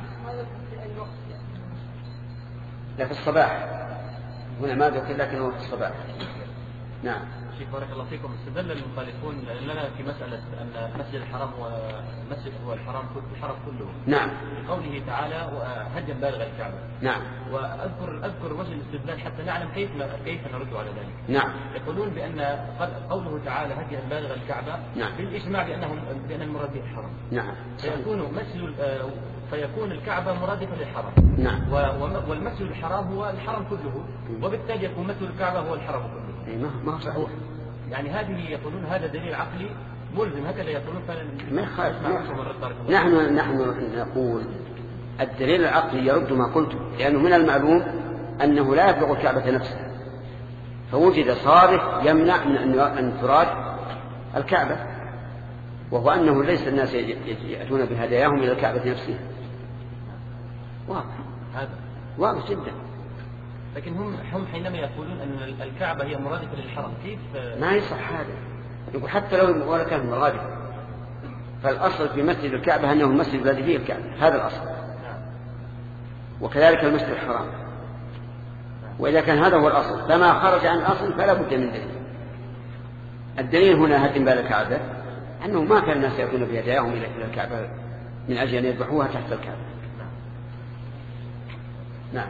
لا في الصباح هنا ما ذكر لكنه في الصباح. نعم. شيخ بارك الله فيكم، استدل المخالفون لنا في مسألة أن المسجد الحرام والمسجد هو الحرام الحرم كله. نعم. قوله تعالى هجا بالغ الكعبة. نعم. وأذكر أذكر وجه الاستدلال حتى نعلم كيف كيف نرد على ذلك. نعم. يقولون بأن قوله تعالى هجا بالغ الكعبة نعم. بالإجماع بأنهم بأن المراد به الحرم. نعم. فيكون مسجد فيكون الكعبة مرادفة للحرم. نعم. والمسجد الحرام هو الحرم كله، وبالتالي يكون مسجد الكعبة هو الحرم كله. ما هو صحيح. يعني هذه يقولون هذا دليل عقلي ملزم، هكذا يقولون. ما خالف. نحن نحن نقول الدليل العقلي يرد ما قلته، لأنه من المعلوم أنه لا يبلغ الكعبة نفسها، فوجد صارف يمنع من أن تراد الكعبة، وهو أنه ليس الناس يأتون بهداياهم إلى الكعبة نفسها. واضح هذا واضح جدا. لكن هم هم حينما يقولون أن الكعبة هي مرادفة للحرم، كيف ما يصح هذا؟ يقول حتى لو ولا كانت مرادفة، فالأصل في مسجد الكعبة أنه المسجد الذي فيه الكعبة، هذا الأصل. وكذلك المسجد الحرام. وإذا كان هذا هو الأصل فما خرج عن الأصل فلا بد من دليل. الدليل هنا هدم بال الكعبة أنه ما كان الناس يأتون بهداياهم إلى الكعبة من أجل أن يذبحوها تحت الكعبة. نعم.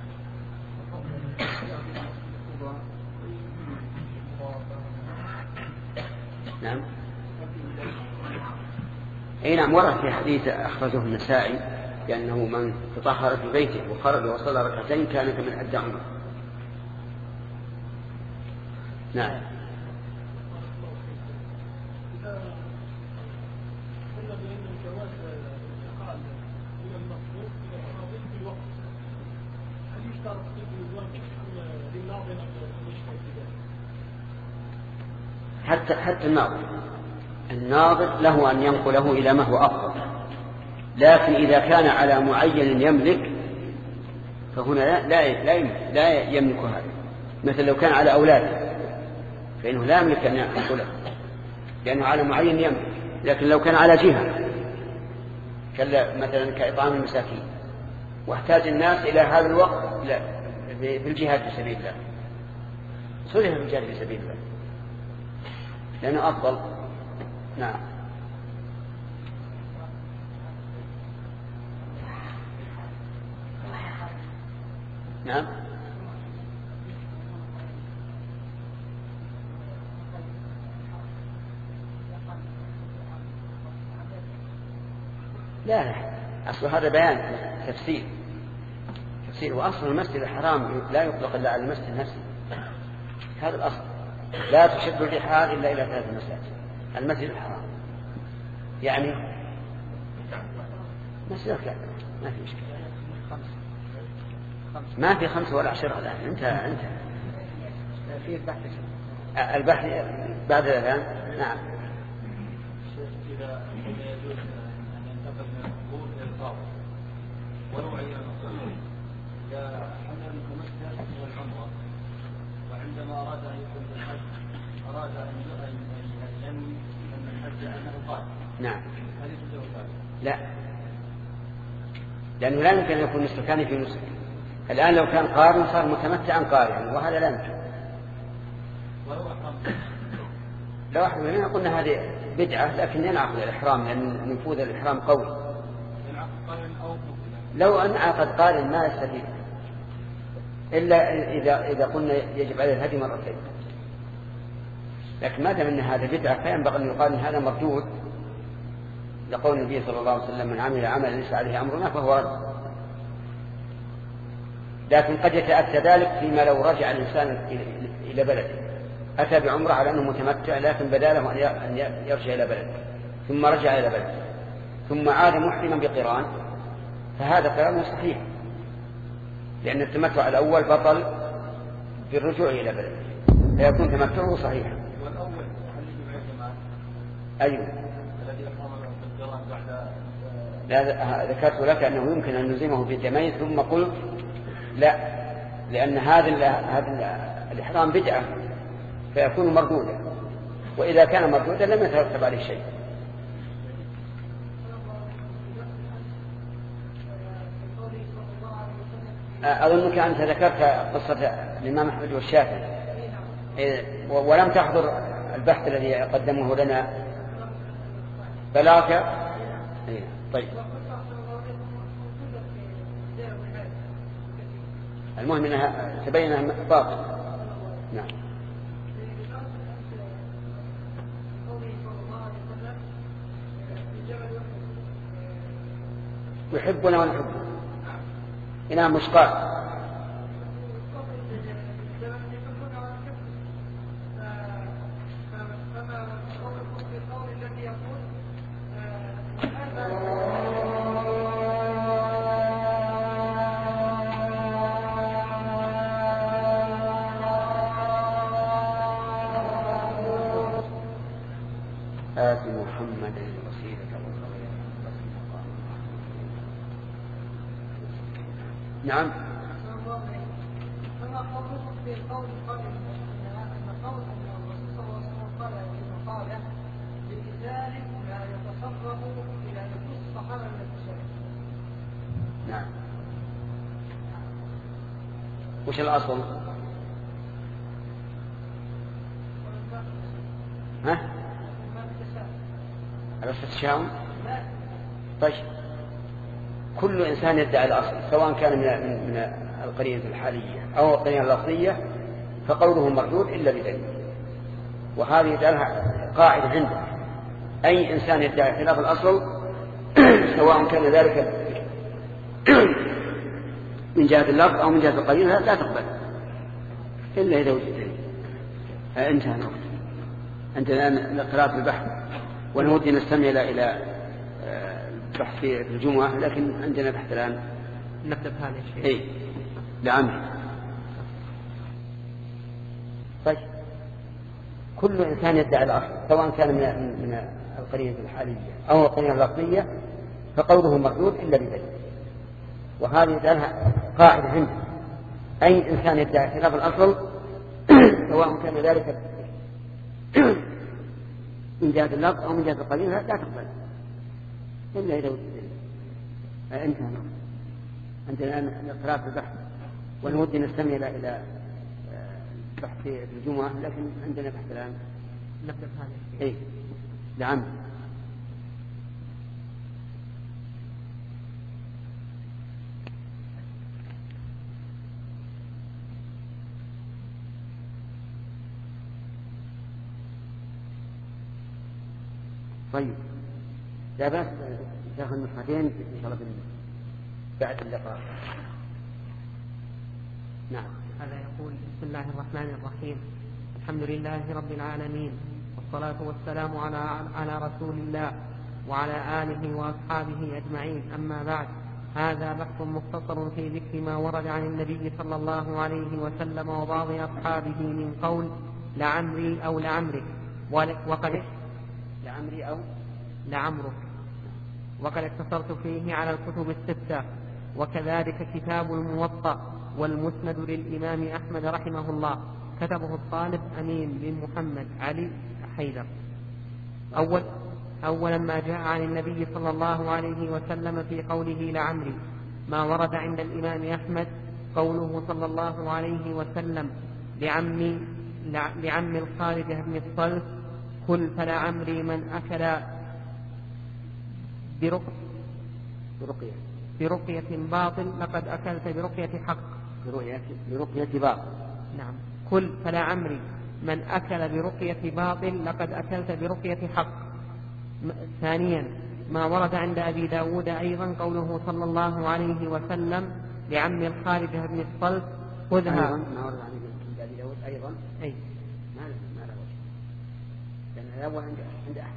نعم. أي نعم، ورد في حديث أخرجه النسائي لأنه من تطهر في بيته وخرج وصلى ركعتين كان كمن أدى عمره. نعم. حتى حتى الناظر الناظر له أن ينقله إلى ما هو أفضل، لكن إذا كان على معين يملك فهنا لا لا لا, لا يملك هذا. مثل لو كان على أولاده فإنه لا يملك أن ينقله لأنه على معين يملك، لكن لو كان على جهة مثلا كإطعام المساكين واحتاج الناس إلى هذا الوقت لا في الجهاد في سبيل الله، صلح في الجهاد في سبيل الله لأنه أفضل. نعم. نعم. لا لا أصل هذا بيان تفسير تفسير وأصل المسجد الحرام لا يطلق إلا على المسجد نفسه، هذا الأصل. لا تشد الرحال إلا إلى ثلاث مساجد. المسجد الحرام يعني مسجد الكعبة ما في مشكلة. ما في خمسة ولا عشرة الآن. أنت أنت في البحث البحث بعد الآن. نعم. إذا يجوز أن ينتقل من القبور إلى القبر ونوعية الأصول إذا حمل المتمتع والعمرة وعندما أراد أن يكون بالحج أراد أن ينوي أن الحج أنه قادم. نعم. هل يجوز ذلك؟ لا، لأنه لا يمكن أن يكون مسلكان في نسك. الآن لو كان قارن صار متمتعا قارنا وهذا لا يمكن. ولو أحرم لو أحرم هنا قلنا هذه بدعة، لكن ينعقد الإحرام لأن نفوذ الإحرام قوي. ينعقد قارن أو لو انعقد قارن ما يستفيد إلا إذا إذا قلنا يجب عليه الهدي مرتين، لكن ما دام أن هذا بدعة فينبغي أن يقال أن هذا مردود لقول النبي صلى الله عليه وسلم من عمل عملا ليس عليه أمرنا فهو رد. لكن قد يتأتى ذلك فيما لو رجع الإنسان إلى بلده أتى بعمرة على أنه متمتع لكن بداله أن يرجع إلى بلده ثم رجع إلى بلده ثم عاد محرما بقران، فهذا كلام صحيح لأن التمتع الأول بطل بالرجوع إلى بلده فيكون تمتعه صحيحا. والأول هل يجب الجماعة؟ أيوه. الذي أحرم بالقران بعد لا ذكرت لك أنه يمكن أن نلزمه بالجماعة ثم قلت لا، لأن هذا هذا الإحرام بدعة فيكون مردودا، وإذا كان مردودا لم يترتب عليه شيء. أظنك أنت ذكرت قصة الإمام أحمد والشافعي ولم تحضر البحث الذي قدمه لنا بلاغة. طيب المهم أنها تبين أنها باطل. نعم. يحبنا ونحبه. إنها مشقات. وآت محمدا الوسيلة والفضيلة. نعم. أما قوله في القول قبل أن قول الرسول صلى الله عليه وسلم قال لمقالة بإزاله لا يتصرف إلى نفوس الصحابة من التشريع. نعم. وش الأصل؟ ها؟ على التشاؤم؟ طيب كل إنسان يدعي الأصل سواء كان من من القرينة الحالية أو القرينة اللفظية فقوله مردود إلا بدليل، وهذه يجعلها قاعدة عنده. أي إنسان يدعي خلاف الأصل سواء كان ذلك من جهة اللفظ أو من جهة القرينة لا تقبل إلا إذا وجد دليل. انتهى الوقت. أنت الآن قراءة البحث ونودي نستمع إلى بحث في الجمعة، لكن عندنا بحث الآن نبدأ بهذا الشيء. إيه لعمل. طيب كل إنسان يدعي الأصل سواء كان من من القرينة الحالية أو القرينة اللفظية فقوله مردود إلا بدليل، وهذه يجعلها قاعدة عنده. أي إنسان يدعي خلاف الأصل سواء كان ذلك من جهة اللفظ أو من جهة القرينة لا تقبل إلا إذا وجد دليل. انتهى. أنت الآن قراءة البحث ونودي نستمع إلى بحث في الجمعة، لكن عندنا بحث الآن نبدأ بهذا الشيء. إيه نعم. طيب لا بأس تأخذ نسختين إن شاء الله بعد اللقاء. نعم. هذا يقول بسم الله الرحمن الرحيم، الحمد لله رب العالمين، والصلاة والسلام على على رسول الله وعلى آله وأصحابه أجمعين. أما بعد، هذا بحث مختصر في ذكر ما ورد عن النبي صلى الله عليه وسلم وبعض أصحابه من قول لعمري أو لعمرك، وقد لعمري أو لعمرك، وقد اقتصرت فيه على الكتب الستة، وكذلك كتاب الموطأ والمسند للإمام أحمد رحمه الله، كتبه الطالب أمين بن محمد علي حيدر. أول أولا ما جاء عن النبي صلى الله عليه وسلم في قوله لعمري، ما ورد عند الإمام أحمد قوله صلى الله عليه وسلم لعمي لعم الخارجة بن الصلت قل فلعمري من أكل برقية برقية باطل لقد أكلت برقية حق. برقية باطل. نعم. قل فلعمري من أكل برقية باطل لقد أكلت برقية حق. ثانيا ما ورد عند أبي داود أيضا قوله صلى الله عليه وسلم لعم الخارجة بن الصلت خذها. أيضا ما ورد عند أبي داود أيضا أي ما له ما له وجه، لأن الأول عند عند أحد.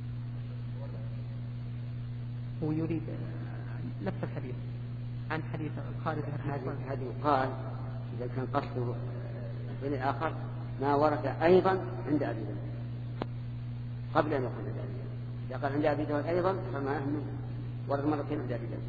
هو يريد نفس الحديث عن حديث الخارجة بن الصلت. هذه يقال إذا كان قصده بين الآخر ما ورد أيضا عند أبي داود قبل أن يكون عند أبي داود. إذا قال عند أبي داود أيضا فما أنه ورد مرتين عند أبي داود.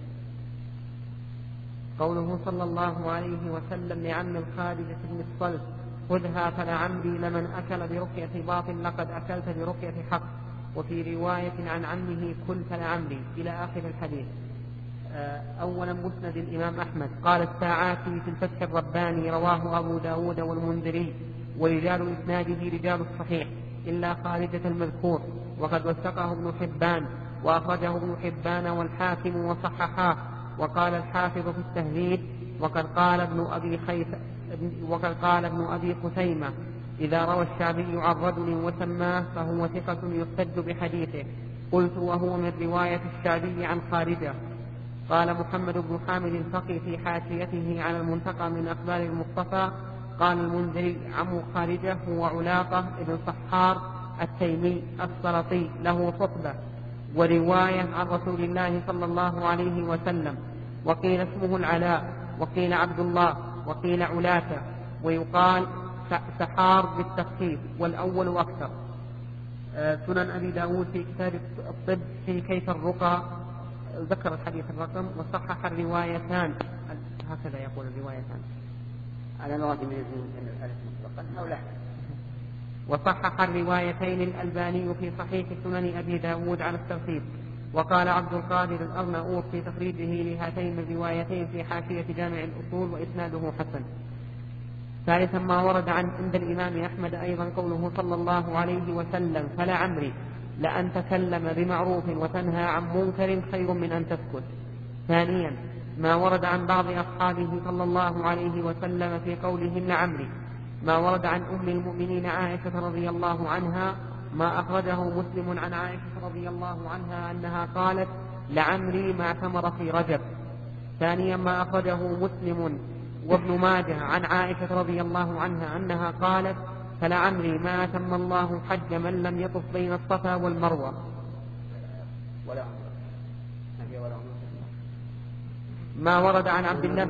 قوله صلى الله عليه وسلم لعم الخارجة بن الصلت خذها فلعمري لمن أكل برقية باطل لقد أكلت برقية حق. وفي رواية عن عمه كل فلعمري إلى آخر الحديث. أولا مسند الإمام أحمد قال الساعاتي في الفتح الرباني رواه أبو داود والمنذري، ورجال إسناده رجال الصحيح إلا خارجة المذكور، وقد وثقه ابن حبان وأخرجه ابن حبان والحاكم وصححاه. وقال الحافظ في التهذيب وقد قال ابن أبي خيث وقد قال ابن أبي قسيمة إذا روى الشعبي عن رجل وسماه فهو ثقة يحتج بحديثه. قلت وهو من رواية الشعبي عن خارجة. قال محمد بن حامد الفقي في حاشيته على المنتقى من أخبار المصطفى قال المنذري عم خارجة هو علاقة ابن صحار التيمي السلطي له صحبة ورواية عن رسول الله صلى الله عليه وسلم، وقيل اسمه العلاء وقيل عبد الله وقيل علاة، ويقال سحار بالتخفيف والأول أكثر. سنن أبي داود في كتاب الطب في كيف الرقى ذكر الحديث الرقم وصحح الروايتان، هكذا يقول الروايتان على لغة من الألف مطلقا أو لا. وصحح الروايتين الألباني في صحيح سنن أبي داود على الترتيب. وقال عبد القادر الأرناؤوط في تخريجه لهاتين الروايتين في حاشية جامع الأصول وإسناده حسن. ثالثا ما ورد عن عند الإمام أحمد أيضا قوله صلى الله عليه وسلم فلعمري لأن تكلم بمعروف وتنهى عن منكر خير من أن تسكت. ثانيا ما ورد عن بعض أصحابه صلى الله عليه وسلم في قولهم لعمري ما ورد عن أم المؤمنين عائشة رضي الله عنها ما أخرجه مسلم عن عائشة رضي الله عنها أنها قالت لعمري ما ثمر في رجب. ثانيا ما أخرجه مسلم وابن ماجه عن عائشة رضي الله عنها أنها قالت فلعمري ما أتم الله حج من لم يطف بين الصفا والمروة. ولا ما ورد عن عبد الله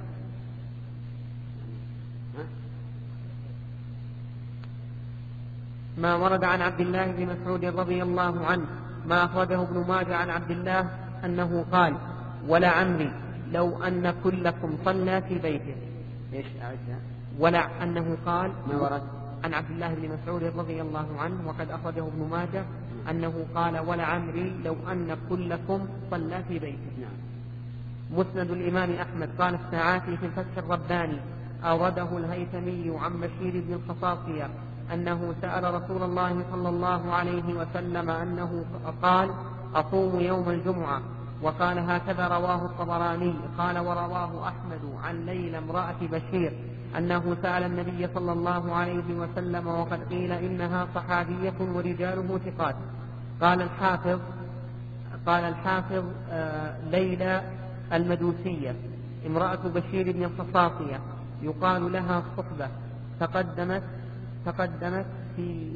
ما ورد عن عبد الله بن مسعود رضي الله عنه ما أخرجه ابن ماجه عن عبد الله أنه قال ولعمري لو أن كلكم صلى في بيته. ايش أعدها؟ ولا أنه قال ما ورد عن عبد الله بن مسعود رضي الله عنه وقد أخرجه ابن ماجه أنه قال ولعمري لو أن كلكم صلى في بيته. نعم. مسند الإمام أحمد قال الساعاتي في الفتح الرباني أورده الهيثمي عن بشير بن الخصاصية أنه سأل رسول الله صلى الله عليه وسلم أنه قال أصوم يوم الجمعة وقال هكذا رواه الطبراني. قال ورواه أحمد عن ليلى امرأة بشير أنه سأل النبي صلى الله عليه وسلم وقد قيل إنها صحابية ورجاله ثقات. قال الحافظ قال الحافظ آه ليلى المدوسية امرأة بشير بن الخصاصية يقال لها صحبة تقدمت تقدمت في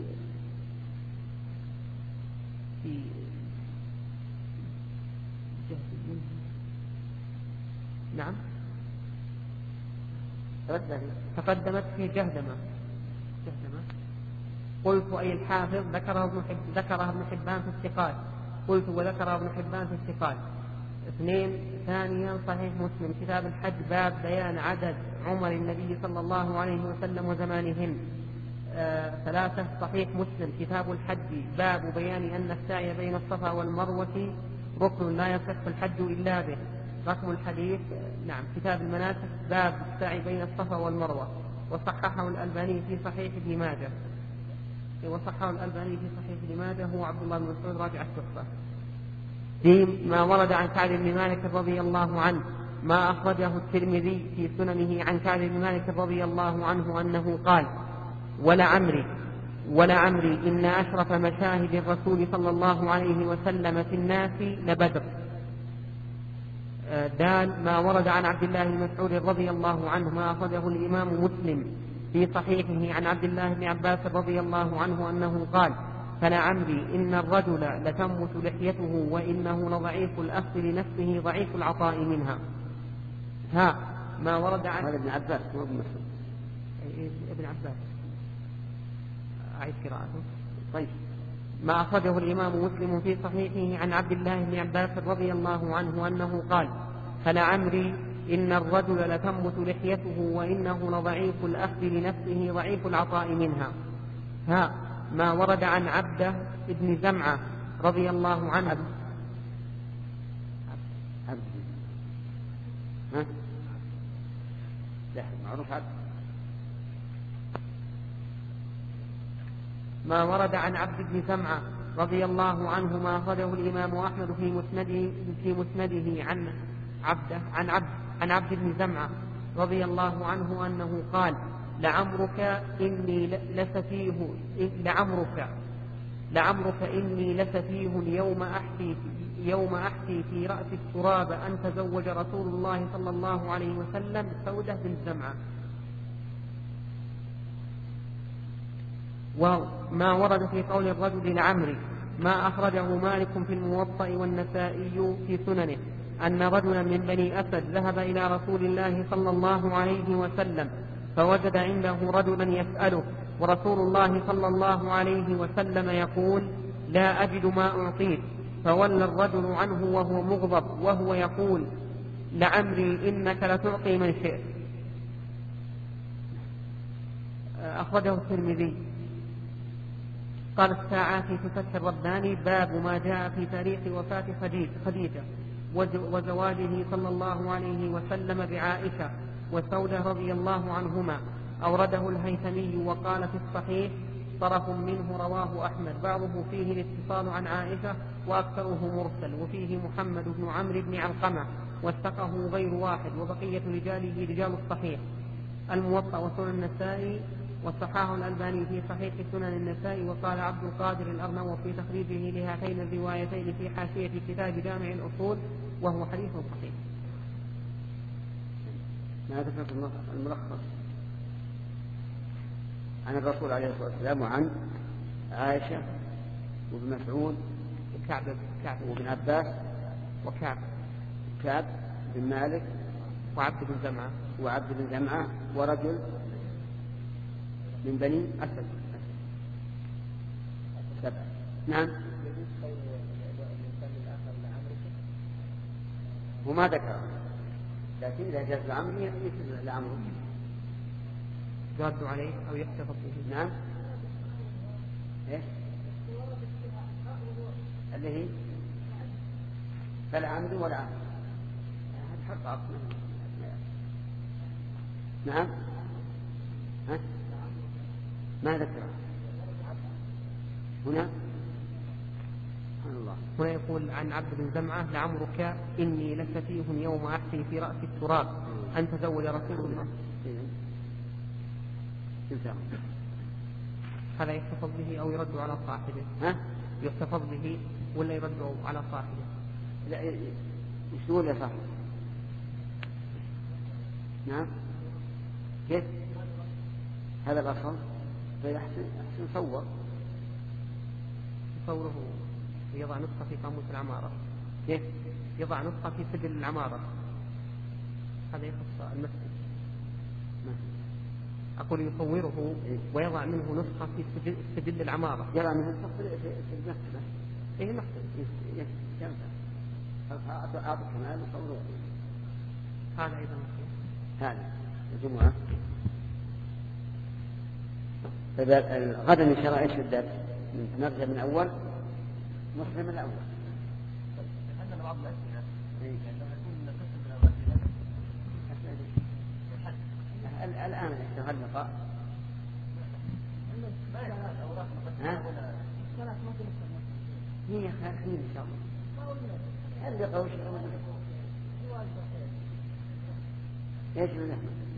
في نعم تقدمت في جهدمة جهدمة قلت أي الحافظ ذكرها ابن حب ذكرها ابن حبان في الثقات. قلت وذكرها ابن حبان في الثقات. اثنين ثانيا صحيح مسلم كتاب الحج باب بيان عدد عمر النبي صلى الله عليه وسلم وزمانهن. آه ثلاثة صحيح مسلم كتاب الحج باب بيان أن السعي بين الصفا والمروة ركن لا يصح الحج إلا به. رقم الحديث نعم كتاب المناسك باب السعي بين الصفا والمروة. وصححه الألباني في صحيح ابن ماجه وصححه الألباني في صحيح ابن ماجه هو عبد الله بن مسعود راجع التحفة. ما ورد عن كعب بن مالك رضي الله عنه ما أخرجه الترمذي في سننه عن كعب بن مالك رضي الله عنه أنه قال ولعمري ولعمري إن أشرف مشاهد الرسول صلى الله عليه وسلم في الناس لبدر. دال ما ورد عن عبد الله بن مسعود رضي الله عنه ما أخرجه الإمام مسلم في صحيحه عن عبد الله بن عباس رضي الله عنه أنه قال فلعمري إن الرجل لتنبت لحيته وإنه لضعيف الأخذ لنفسه ضعيف العطاء منها. ها ما ورد عن هذا ابن عباس هو ابن مسعود ابن عباس أعيد قراءته. طيب. ما أخرجه الإمام مسلم في صحيحه عن عبد الله بن عباس رضي الله عنه أنه قال فلعمري إن الرجل لتنبت لحيته وإنه لضعيف الأخذ لنفسه ضعيف العطاء منها. ها ما ورد عن عبده ابن زمعة رضي الله عنه عبد عبد ها لا معروف عبد ما ورد عن عبد بن زمعة رضي الله عنه ما أخرجه الإمام أحمد في مسنده في مسنده عن عبده عن عبد عن عبد بن زمعة رضي الله عنه أنه قال لعمرك إني لسفيه لعمرك لعمرك إني لسفيه يوم أحكي يوم أحكي في رأس التراب أن تزوج رسول الله صلى الله عليه وسلم سودة بن زمعة. وما ورد في قول الرجل لعمري ما أخرجه مالك في الموطأ والنسائي في سننه أن رجلا من بني أسد ذهب إلى رسول الله صلى الله عليه وسلم فوجد عنده رجلا يسأله ورسول الله صلى الله عليه وسلم يقول لا أجد ما أعطيت، فولى الرجل عنه وهو مغضب وهو يقول لعمري إنك لتعطي من شئت. أخرجه الترمذي. قال الساعات في فتح الرباني باب ما جاء في تاريخ وفاة خديجة وزواجه صلى الله عليه وسلم بعائشة وسودة رضي الله عنهما. أورده الهيثمي وقال في الصحيح طرف منه رواه أحمد، بعضه فيه الاتصال عن عائشة وأكثره مرسل، وفيه محمد بن عمرو بن علقمة وثقه غير واحد، وبقية رجاله رجال الصحيح. الموطأ وسنن النسائي وصححه الألباني في صحيح سنن النسائي. وقال عبد القادر الأرنوط في تخريجه لهاتين الروايتين في حاشية كتاب جامع الأصول وهو حديث صحيح. هذا الملخص عن الرسول عليه الصلاة والسلام وعن عائشة وابن مسعود وكعب وابن عباس وكعب كعب بن مالك وعبد بن زمعة وعبد بن زمعة ورجل من بني أسد سبع. نعم. وما ذكر، لكن إذا جاز العمر يجوز العمر يرد عليه أو يحتفظ به. نعم. إيه؟ اللي هي فلا عمد ولا عمد هذا حق عقل. نعم. ها؟ ما ذكر هنا. سبحان الله. هنا يقول عن عبد بن زمعة لعمرك إني لسفيه يوم أحسي في رأس التراب أن تزوج رسول الله. هذا يحتفظ به أو يرد على صاحبه؟ ها؟ يحتفظ به ولا يرد على صاحبه؟ لا يشتغل يا صاحبه. نعم. كيف؟ هذا الأصل فيحسن أحسن صور صوره يضع نسخة في قاموس العمارة. كيف؟ يضع نسخة في سجل العمارة. هذا يخص المسجد. أقول يصوره ويضع منه نسخة في سجل, سجل العمارة. يضع منه نسخة في المكتبة. إيه المكتبة. أعطي كمال وصوره. هذا أيضا هذا الجمعة. غدا إن شاء الله إيش الدرس؟ نرجع من أول نصل من الأول. عندنا بعض الأسئلة. الآن اشتغل اللقاء. ها؟ هي خير إن شاء الله. اللقاء وش ايش من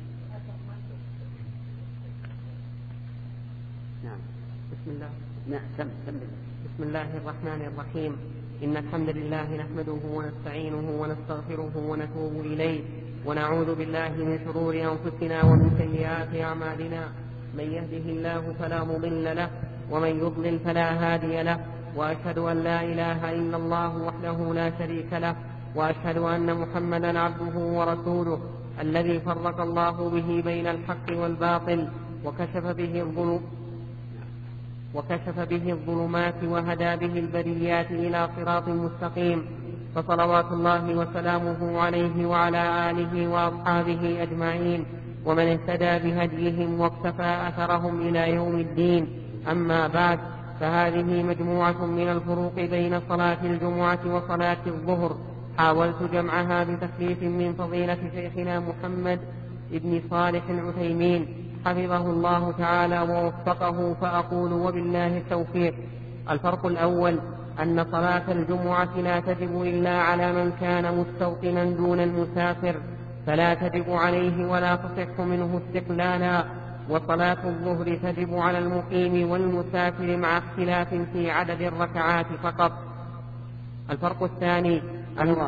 نعم. بسم الله. نعم. سم سم بسم الله الرحمن الرحيم. إن الحمد لله نحمده ونستعينه ونستغفره ونتوب إليه ونعوذ بالله من شرور أنفسنا ومن سيئات أعمالنا. من يهده الله فلا مضل له ومن يضلل فلا هادي له، وأشهد أن لا إله إلا الله وحده لا شريك له، وأشهد أن محمدا عبده ورسوله الذي فرق الله به بين الحق والباطل وكشف به الظلم وكشف به الظلمات وهدى به البريات إلى صراط مستقيم، فصلوات الله وسلامه عليه وعلى آله وأصحابه أجمعين ومن اهتدى بهديهم واقتفى أثرهم إلى يوم الدين. أما بعد، فهذه مجموعة من الفروق بين صلاة الجمعة وصلاة الظهر، حاولت جمعها بتخفيف من فضيلة شيخنا محمد ابن صالح العثيمين حفظه الله تعالى ووفقه، فأقول وبالله التوفيق. الفرق الأول أن صلاة الجمعة لا تجب إلا على من كان مستوطنا دون المسافر، فلا تجب عليه ولا تصح منه استقلالا، وصلاة الظهر تجب على المقيم والمسافر مع اختلاف في عدد الركعات فقط. الفرق الثاني أن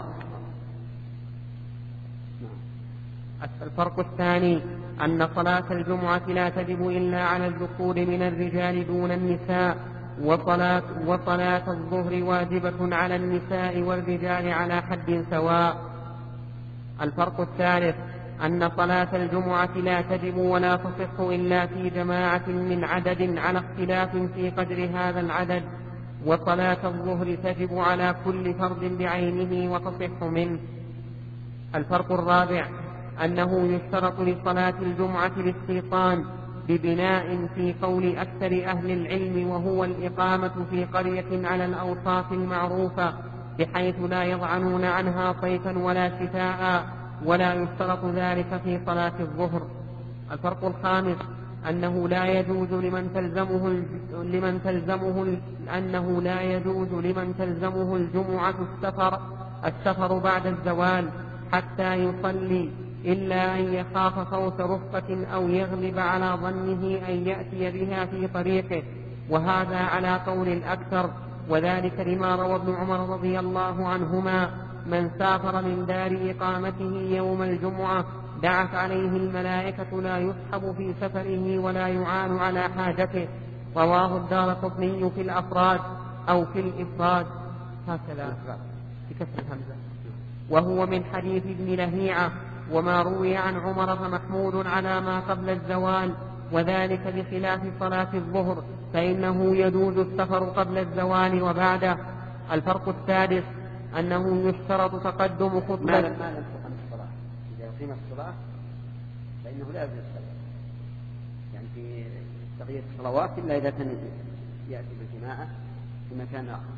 الفرق الثاني أن صلاة الجمعة لا تجب إلا على الذكور من الرجال دون النساء، وصلاة, وصلاة الظهر واجبة على النساء والرجال على حد سواء. الفرق الثالث أن صلاة الجمعة لا تجب ولا تصح إلا في جماعة من عدد على اختلاف في قدر هذا العدد، وصلاة الظهر تجب على كل فرد بعينه وتصح منه. الفرق الرابع أنه يشترط لصلاة الجمعة الاستيطان ببناء في قول أكثر أهل العلم، وهو الإقامة في قرية على الأوصاف المعروفة بحيث لا يضعنون عنها صيفا ولا شتاء، ولا يشترط ذلك في صلاة الظهر. الفرق الخامس أنه لا يجوز لمن تلزمه لمن تلزمه أنه لا يجوز لمن تلزمه الجمعة السفر السفر بعد الزوال حتى يصلي، إلا أن يخاف فوت رفقة أو يغلب على ظنه أن يأتي بها في طريقه، وهذا على قول الأكثر، وذلك لما روى ابن عمر رضي الله عنهما: من سافر من دار إقامته يوم الجمعة دعت عليه الملائكة لا يسحب في سفره ولا يعان على حاجته. رواه الدارقطني في الأفراد أو في الإفراد هكذا بكسر الهمزة، وهو من حديث ابن لهيعة. وما روي عن عمر فمحمول على ما قبل الزوال، وذلك بخلاف صلاة الظهر فإنه يجوز السفر قبل الزوال وبعده. الفرق السادس أنه يشترط تقدم خطبة. ما لم تقم الصلاة، إذا أقيمت الصلاة فإنه لا يجوز الصلاة، يعني في تغيير الصلوات إلا إذا كان يأتي بالجماعة في مكان آخر.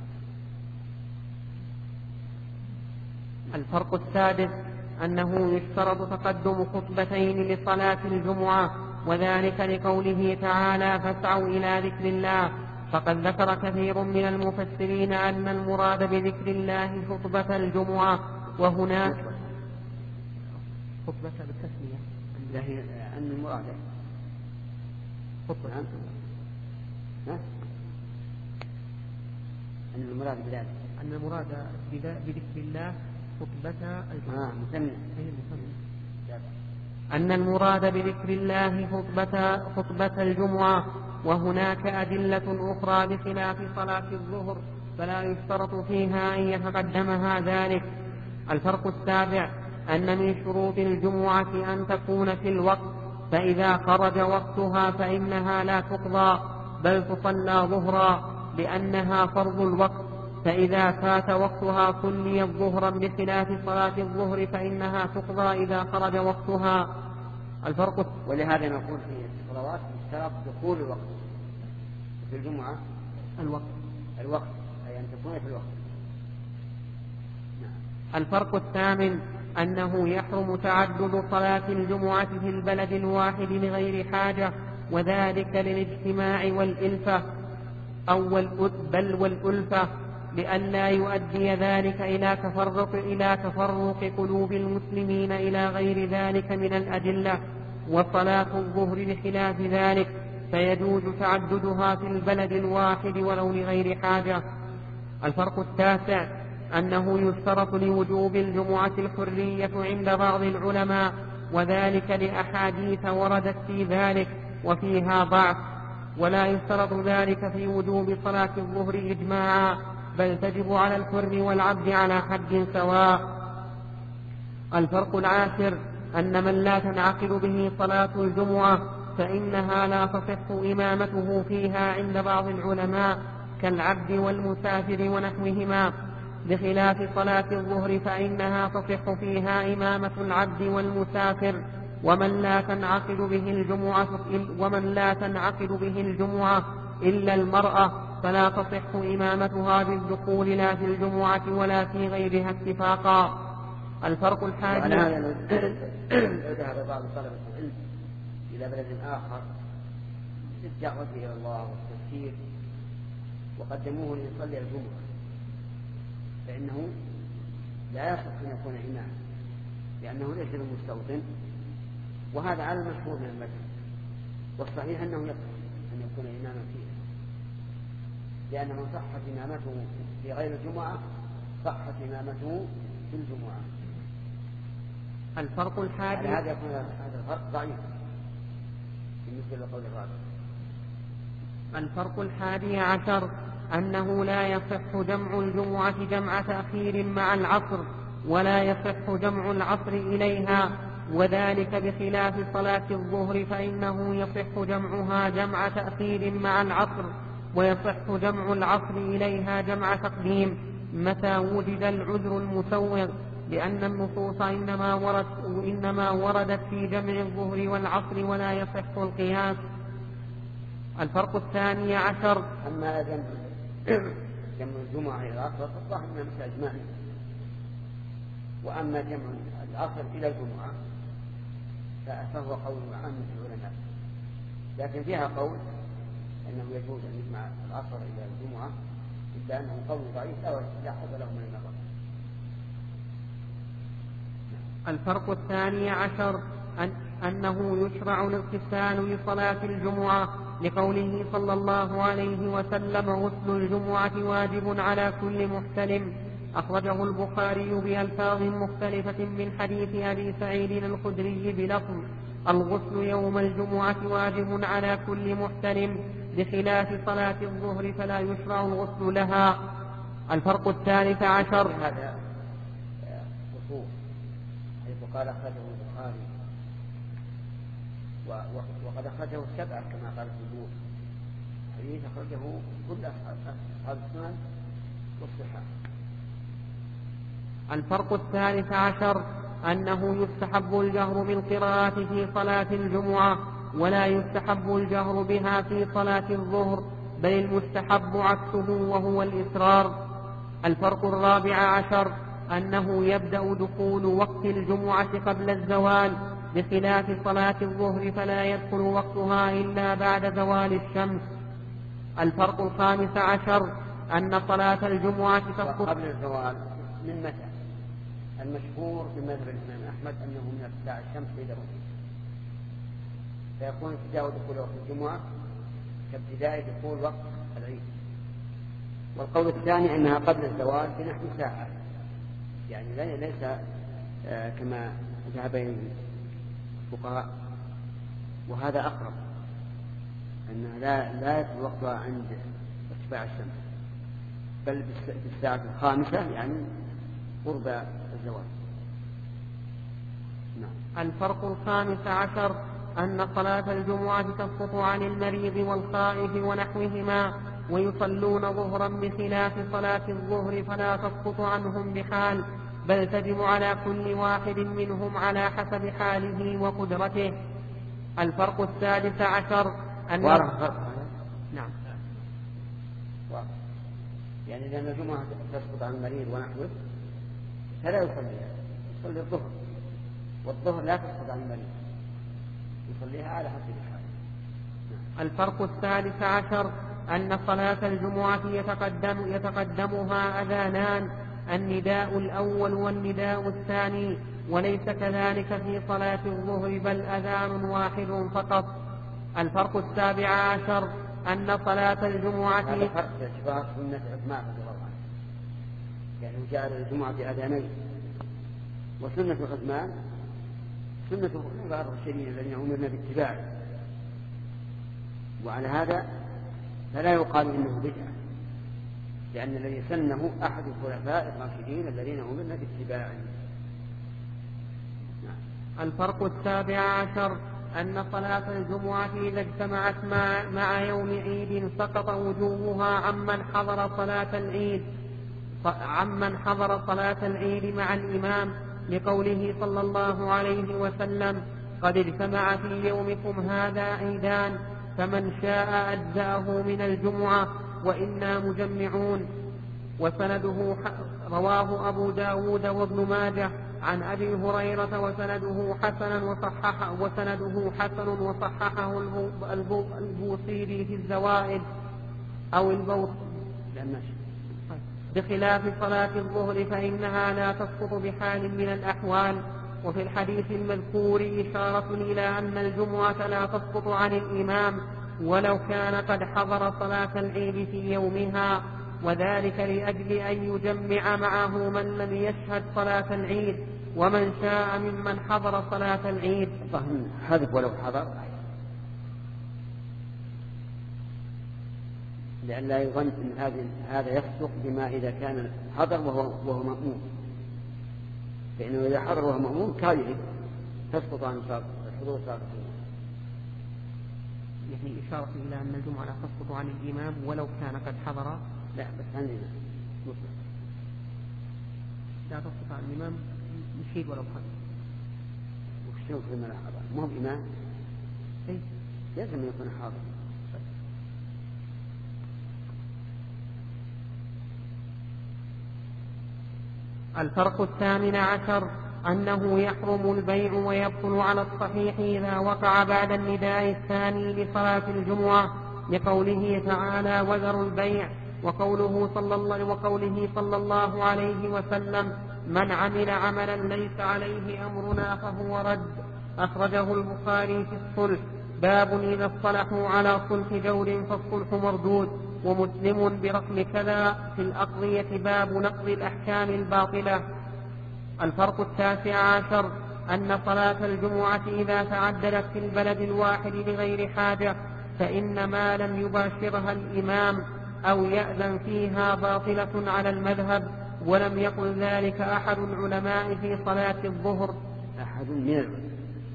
الفرق السادس أنه يشترط تقدم خطبتين لصلاة الجمعة، وذلك لقوله تعالى: فاسعوا إلى ذكر الله. فقد ذكر كثير من المفسرين أن المراد بذكر الله خطبة الجمعة، وهناك خطبة بالتسمية أن المراد خطبة أن المراد بذلك أن المراد بذكر الله خطبة الجمعة أن المراد بذكر الله خطبة, خطبة الجمعة، وهناك أدلة أخرى بخلاف صلاة الظهر فلا يشترط فيها أن يتقدمها ذلك. الفرق السابع أن من شروط الجمعة أن تكون في الوقت، فإذا خرج وقتها فإنها لا تقضى بل تصلى ظهرا لأنها فرض الوقت، فإذا فات وقتها صلي ظهرا بخلاف صلاة الظهر فإنها تقضى إذا خرج وقتها. الفرق ولهذا نقول في الصلوات اشترط دخول الوقت في الجمعة الوقت الوقت أي أن تكون في الوقت. الفرق الثامن أنه يحرم تعدد صلاة الجمعة في البلد الواحد لغير حاجة، وذلك للاجتماع والإلفة أو بل والألفة، لئلا يؤدي ذلك إلى تفرق إلى تفرق قلوب المسلمين إلى غير ذلك من الأدلة. وصلاة الظهر بخلاف ذلك فيجوز تعددها في البلد الواحد ولو لغير حاجة. الفرق التاسع أنه يشترط لوجوب الجمعة الحرية عند بعض العلماء، وذلك لأحاديث وردت في ذلك وفيها ضعف، ولا يشترط ذلك في وجوب صلاة الظهر إجماعا، بل تجب على الحر والعبد على حد سواء. الفرق العاشر أن من لا تنعقد به صلاة الجمعة فإنها لا تصح إمامته فيها عند بعض العلماء كالعبد والمسافر ونحوهما، بخلاف صلاة الظهر فإنها تصح فيها إمامة العبد والمسافر. ومن لا تنعقد به الجمعة ومن لا تنعقد به الجمعة إلا المرأة فلا تصح إمامتها بالدخول لا في الجمعة ولا في غيرها اتفاقا. الفرق الحادي لو ذهب بعض طلبة العلم إلى بلد آخر للدعوة إلى الله والتذكير وقدموه ليصلي الجمعة فإنه لا يصح أن يكون إماما، لأنه ليس بمستوطن، وهذا على المشهور من المذهب، والصحيح أنه يصح أن يكون إماما فيه، لأن من صحت إمامته في غير الجمعة صحت إمامته في الجمعة. الفرق الحادي هذا يكون هذا الفرق ضعيف بالنسبة لقول الرابع. الفرق الحادي عشر أنه لا يصح جمع الجمعة جمع تأخير مع العصر، ولا يصح جمع العصر إليها، وذلك بخلاف صلاة الظهر فإنه يصح جمعها جمع تأخير مع العصر، ويصح جمع العصر إليها جمع تقديم متى وجد العذر المسوغ، لأن النصوص إنما وردت, إنما وردت في جمع الظهر والعصر ولا يصح القياس. الفرق الثاني عشر. أما جمع جمع الجمعة إلى العصر فالظاهر أنها مثل أجماع، وأما جمع العصر إلى الجمعة فهو قول عامة العلماء، لكن فيها قول أنه يجوز أن يجمع العصر إلى الجمعة، إلا أنه قول ضعيف لا حظ له من النظر. الفرق الثاني عشر أن أنه يشرع الاغتسال لصلاة الجمعة، لقوله صلى الله عليه وسلم: غسل الجمعة واجب على كل محتلم. أخرجه البخاري بألفاظ مختلفة من حديث أبي سعيد الخدري بلفظ: الغسل يوم الجمعة واجب على كل محتلم، بخلاف صلاة الظهر فلا يشرع الغسل لها. الفرق الثالث عشر. هذا خصوص حيث قال أخرجه البخاري وقد أخرجه السبعة كما قال الجمهور، حديث أخرجه كل أصحاب السنن والصحاح. الفرق الثالث عشر أنه يستحب الجهر بالقراءة في صلاة الجمعة، ولا يستحب الجهر بها في صلاة الظهر، بل المستحب عكسه وهو الإسرار. الفرق الرابع عشر أنه يبدأ دخول وقت الجمعة قبل الزوال، بخلاف صلاة الظهر فلا يدخل وقتها إلا بعد زوال الشمس. الفرق الخامس عشر أن صلاة الجمعة تسقط قبل الزوال من متى؟ المشهور في مذهب الإمام أحمد أنه من ارتفاع الشمس إلى الغروب، فيكون ابتداء دخول وقت الجمعة كابتداء دخول وقت العيد. والقول الثاني أنها قبل الزوال بنحو ساعة، يعني ليس آه كما ذهب إليه الفقهاء، وهذا أقرب، أنها لا لا يدخل وقتها عند ارتفاع الشمس، بل بالساعة الخامسة يعني قرب الزوال. نعم. الفرق الخامس عشر أن صلاة الجمعة تسقط عن المريض والخائف ونحوهما، ويصلون ظهرا بخلاف صلاة الظهر فلا تسقط عنهم بحال، بل تجب على كل واحد منهم على حسب حاله وقدرته. الفرق السادس عشر أن نعم يعني لأن الجمعة تسقط عن المريض ونحوه فلا يصليها، يصلي الظهر، والظهر لا تسقط عن المريض، يصليها على حسب حاله. الفرق الثالث عشر أن صلاة الجمعة يتقدم يتقدمها أذانان، النداء الأول والنداء الثاني، وليس كذلك في صلاة الظهر بل أذان واحد فقط. الفرق السابع عشر أن صلاة الجمعة هذا فرق إشباه سنة عثمان رضي الله عنه، يعني جعل الجمعة بأذانين، وسنة عثمان سنة الخلفاء الراشدين الذين أمرنا باتباعه، وعلى هذا فلا يقال إنه بدعة، لأن الذي سنه أحد الخلفاء الراشدين الذين أمرنا باتباعه. الفرق السابع عشر أن صلاة الجمعة إذا اجتمعت مع, مع يوم عيد سقط وجوبها عمن حضر صلاة العيد عمن حضر صلاة العيد مع الإمام، لقوله صلى الله عليه وسلم: قد اجتمع في يومكم هذا عيدان، فمن شاء أجزأه من الجمعة وإنا مجمعون. وسنده رواه أبو داود وابن ماجه عن أبي هريرة وسنده حسن وصححه وسنده حسن وصححه البوصيري في الزوائد أو البوصيري، بخلاف صلاة الظهر فإنها لا تسقط بحال من الأحوال. وفي الحديث المذكور إشارة إلى أن الجمعة لا تسقط عن الإمام ولو كان قد حضر صلاة العيد في يومها، وذلك لأجل أن يجمع معه من لم يشهد صلاة العيد ومن شاء ممن حضر صلاة العيد. حذف ولو حضر، لأن لا يظن أن هذا يفسق بما إذا كان حضر وهو, وهو مأمون، فإنه إذا حضر وهو مأمون كان تسقط عن حضور صلاة الجمعة. يعني إشارة إلى أن الجمعة لا تسقط عن الإمام ولو كان قد حضر. لا بس عندنا مطلق لا تسقط عن الإمام يشيد ولو حضر. وشلون في من حضر؟ ما هو إمام. إيه لازم يكون حاضر. الفرق الثامن عشر أنه يحرم البيع ويبطل على الصحيح إذا وقع بعد النداء الثاني لصلاة الجمعة لقوله تعالى وذروا البيع وقوله صلى الله, وقوله صلى الله عليه وسلم من عمل عملا ليس عليه أمرنا فهو رد. أخرجه البخاري في الصلح. باب إذا اصطلحوا على صلح جور فالصلح مردود. ومسلم برقم كذا في الأقضية باب نقض الأحكام الباطلة. الفرق التاسع عشر أن صلاة الجمعة إذا تعددت في البلد الواحد بغير حاجة فإن ما لم يباشرها الإمام أو يأذن فيها باطلة على المذهب. ولم يقل ذلك أحد العلماء في صلاة الظهر. أحد من العلماء.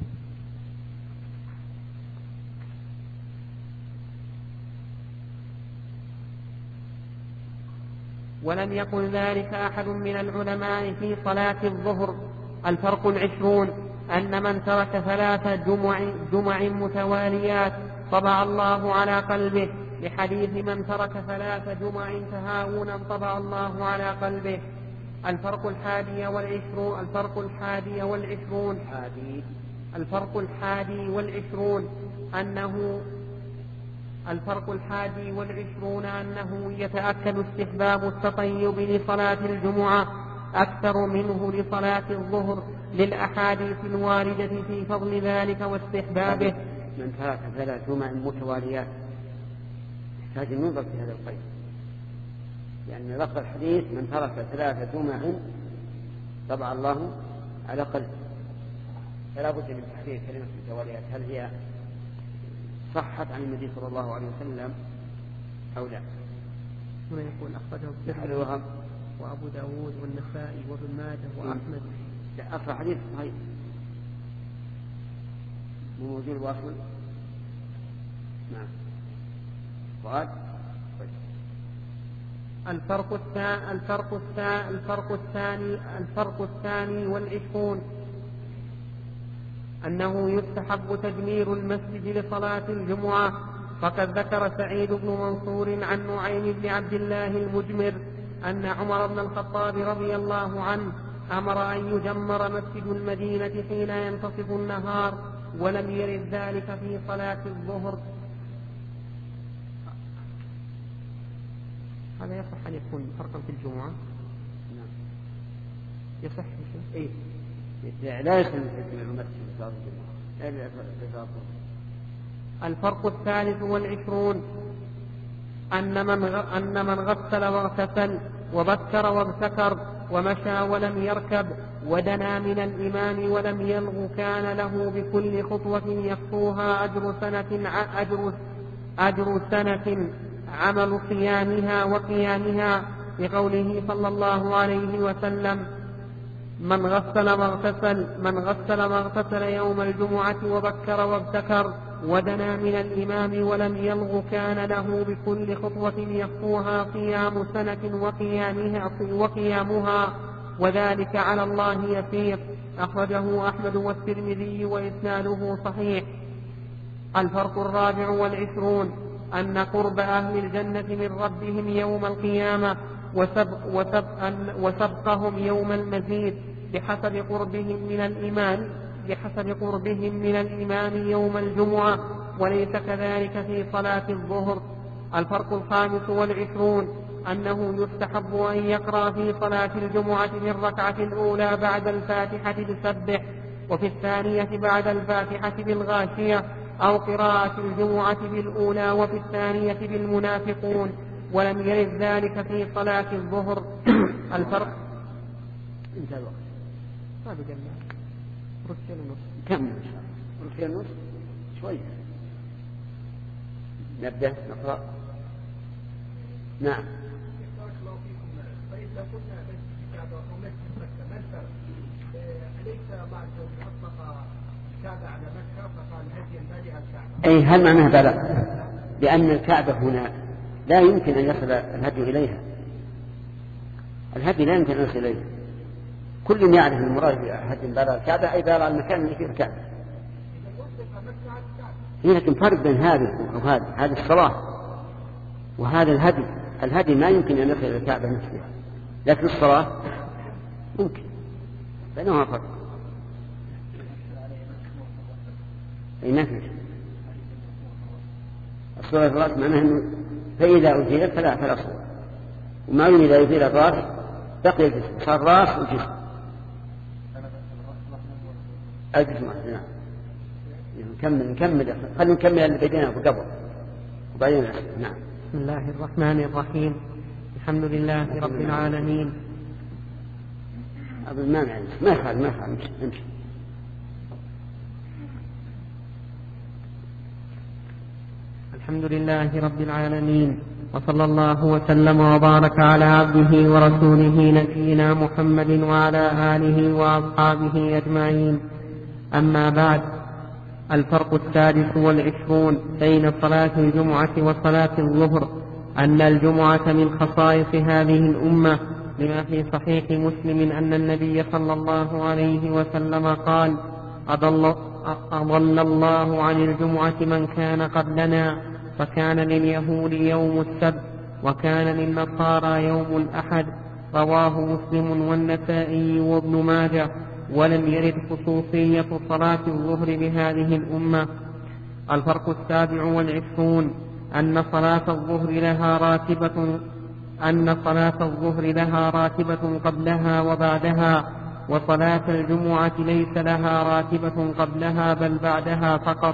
ولم يقل ذلك أحد من العلماء في صلاة الظهر. الفرق العشرون أن من ترك ثلاث جمع, جمع متواليات طبع الله على قلبه لحديث من ترك ثلاث جمع تهاونا طبع الله على قلبه. الفرق الحادي والعشرون الفرق الحادي والعشرون الفرق الحادي والعشرون أنه الفرق الحادي والعشرون أنه يتأكد استحباب التطيب لصلاة الجمعة أكثر منه لصلاة الظهر للأحاديث الواردة في فضل ذلك واستحبابه. من ترك ثلاث جمع متواليات يحتاج النظر في هذا القيد، يعني لفظ الحديث من ترك ثلاث جمع طبع الله على قلبه، فلا بد من تحرير كلمة المتواليات. هل هي صحت عن النبي صلى الله عليه وسلم أو لا؟ هنا يقول أخرجه الترمذي وأبو داود والنسائي وابن ماجه وأحمد. لا أصل حديث صحيح موجود واصل. نعم. وقال الفرق الثاني الفرق الثاني الفرق الثاني الفرق الثاني والعشرون أنه يستحب تجمير المسجد لصلاة الجمعة. فقد ذكر سعيد بن منصور عن نعيم بن عبد الله المجمر أن عمر بن الخطاب رضي الله عنه أمر أن يجمر مسجد المدينة حين ينتصف النهار، ولم يرد ذلك في صلاة الظهر. هذا يصح أن يكون فرقا في الجمعة؟ نعم. يصح إيه؟ لا يصح تجمير المسجد لصلاة الجمعة. الفرق الثالث والعشرون أن من أن من غسل واغتسل وبكر وابتكر ومشى ولم يركب ودنا من الإمام ولم يلغ كان له بكل خطوة يخطوها أجر سنة أجر أجر سنة عمل صيامها وقيامها، لقوله صلى الله عليه وسلم من غسل واغتسل من غسل واغتسل يوم الجمعة وبكر وابتكر ودنا من الإمام ولم يلغ كان له بكل خطوة يخطوها صيام سنة وقيامها وقيامها وذلك على الله يسير. أخرجه أحمد والترمذي وإسناده صحيح. الفرق الرابع والعشرون أن قرب أهل الجنة من ربهم يوم القيامة وسبق وسبق وسبقهم يوم المزيد بحسب قربهم من الإمام بحسب قربهم من الإمام يوم الجمعة، وليس كذلك في صلاة الظهر. الفرق الخامس والعشرون أنه يستحب أن يقرأ في صلاة الجمعة في الركعة الأولى بعد الفاتحة بسبح، وفي الثانية بعد الفاتحة بالغاشية، أو قراءة الجمعة بالأولى وفي الثانية بالمنافقون، ولم يرد ذلك في صلاة الظهر. الفرق انتهى الوقت. ما بقلنا ركن ونص. كم إن شاء الله؟ ركن ونص شوية. نبدأ نقرأ. نعم. بارك الله فيكم. فإذا كنا مسجد الكعبة أو مسجد مكة ما الفرق؟ أليس بعد أطلق الكعبة على مكة فقال هدي بادئ الكعبة. أي هل معناه بلغ؟ لأن الكعبة هنا لا يمكن أن يصل الهدي إليها. الهدي لا يمكن أن يصل إليها. كل يعرف المراد بهدي بلغ الكعبة أي بلغ المكان اللي فيه الكعبة. هي لكن فرق بين هذه وهذه، هذه الصلاة وهذا الهدي. الهدي ما يمكن أن يصل إلى الكعبة نفسها، لكن الصلاة ممكن. بينهما فرق. أي ما في الصلاة في الرأس معناه أنه فإذا أزيلت فلا فلا صلاة، وما يوم إذا أزيل الرأس بقي الجسم، صار رأس وجسم. الجسم نعم. نكمل نكمل خلينا نكمل اللي بدينا قبل وبعدين نعم. بسم الله الرحمن الرحيم. الحمد لله رب العالمين. أبو ما يعني ما يخالف ما يخالف نمشي نمشي. الحمد لله رب العالمين، وصلى الله وسلم وبارك على عبده ورسوله نبينا محمد وعلى آله وأصحابه أجمعين. أما بعد، الفرق السادس والعشرون بين صلاة الجمعة وصلاة الظهر أن الجمعة من خصائص هذه الأمة، لما في صحيح مسلم أن النبي صلى الله عليه وسلم قال: أضل, أضل الله عن الجمعة من كان قبلنا، فكان لليهود يوم السبت وكان للنصارى يوم الأحد. رواه مسلم والنسائي وابن ماجه، ولم يرد خصوصية صلاة الظهر بهذه الأمة. الفرق السابع والعشرون أن صلاة الظهر لها راتبة أن صلاة الظهر لها راتبة قبلها وبعدها، وصلاة الجمعة ليس لها راتبة قبلها بل بعدها فقط.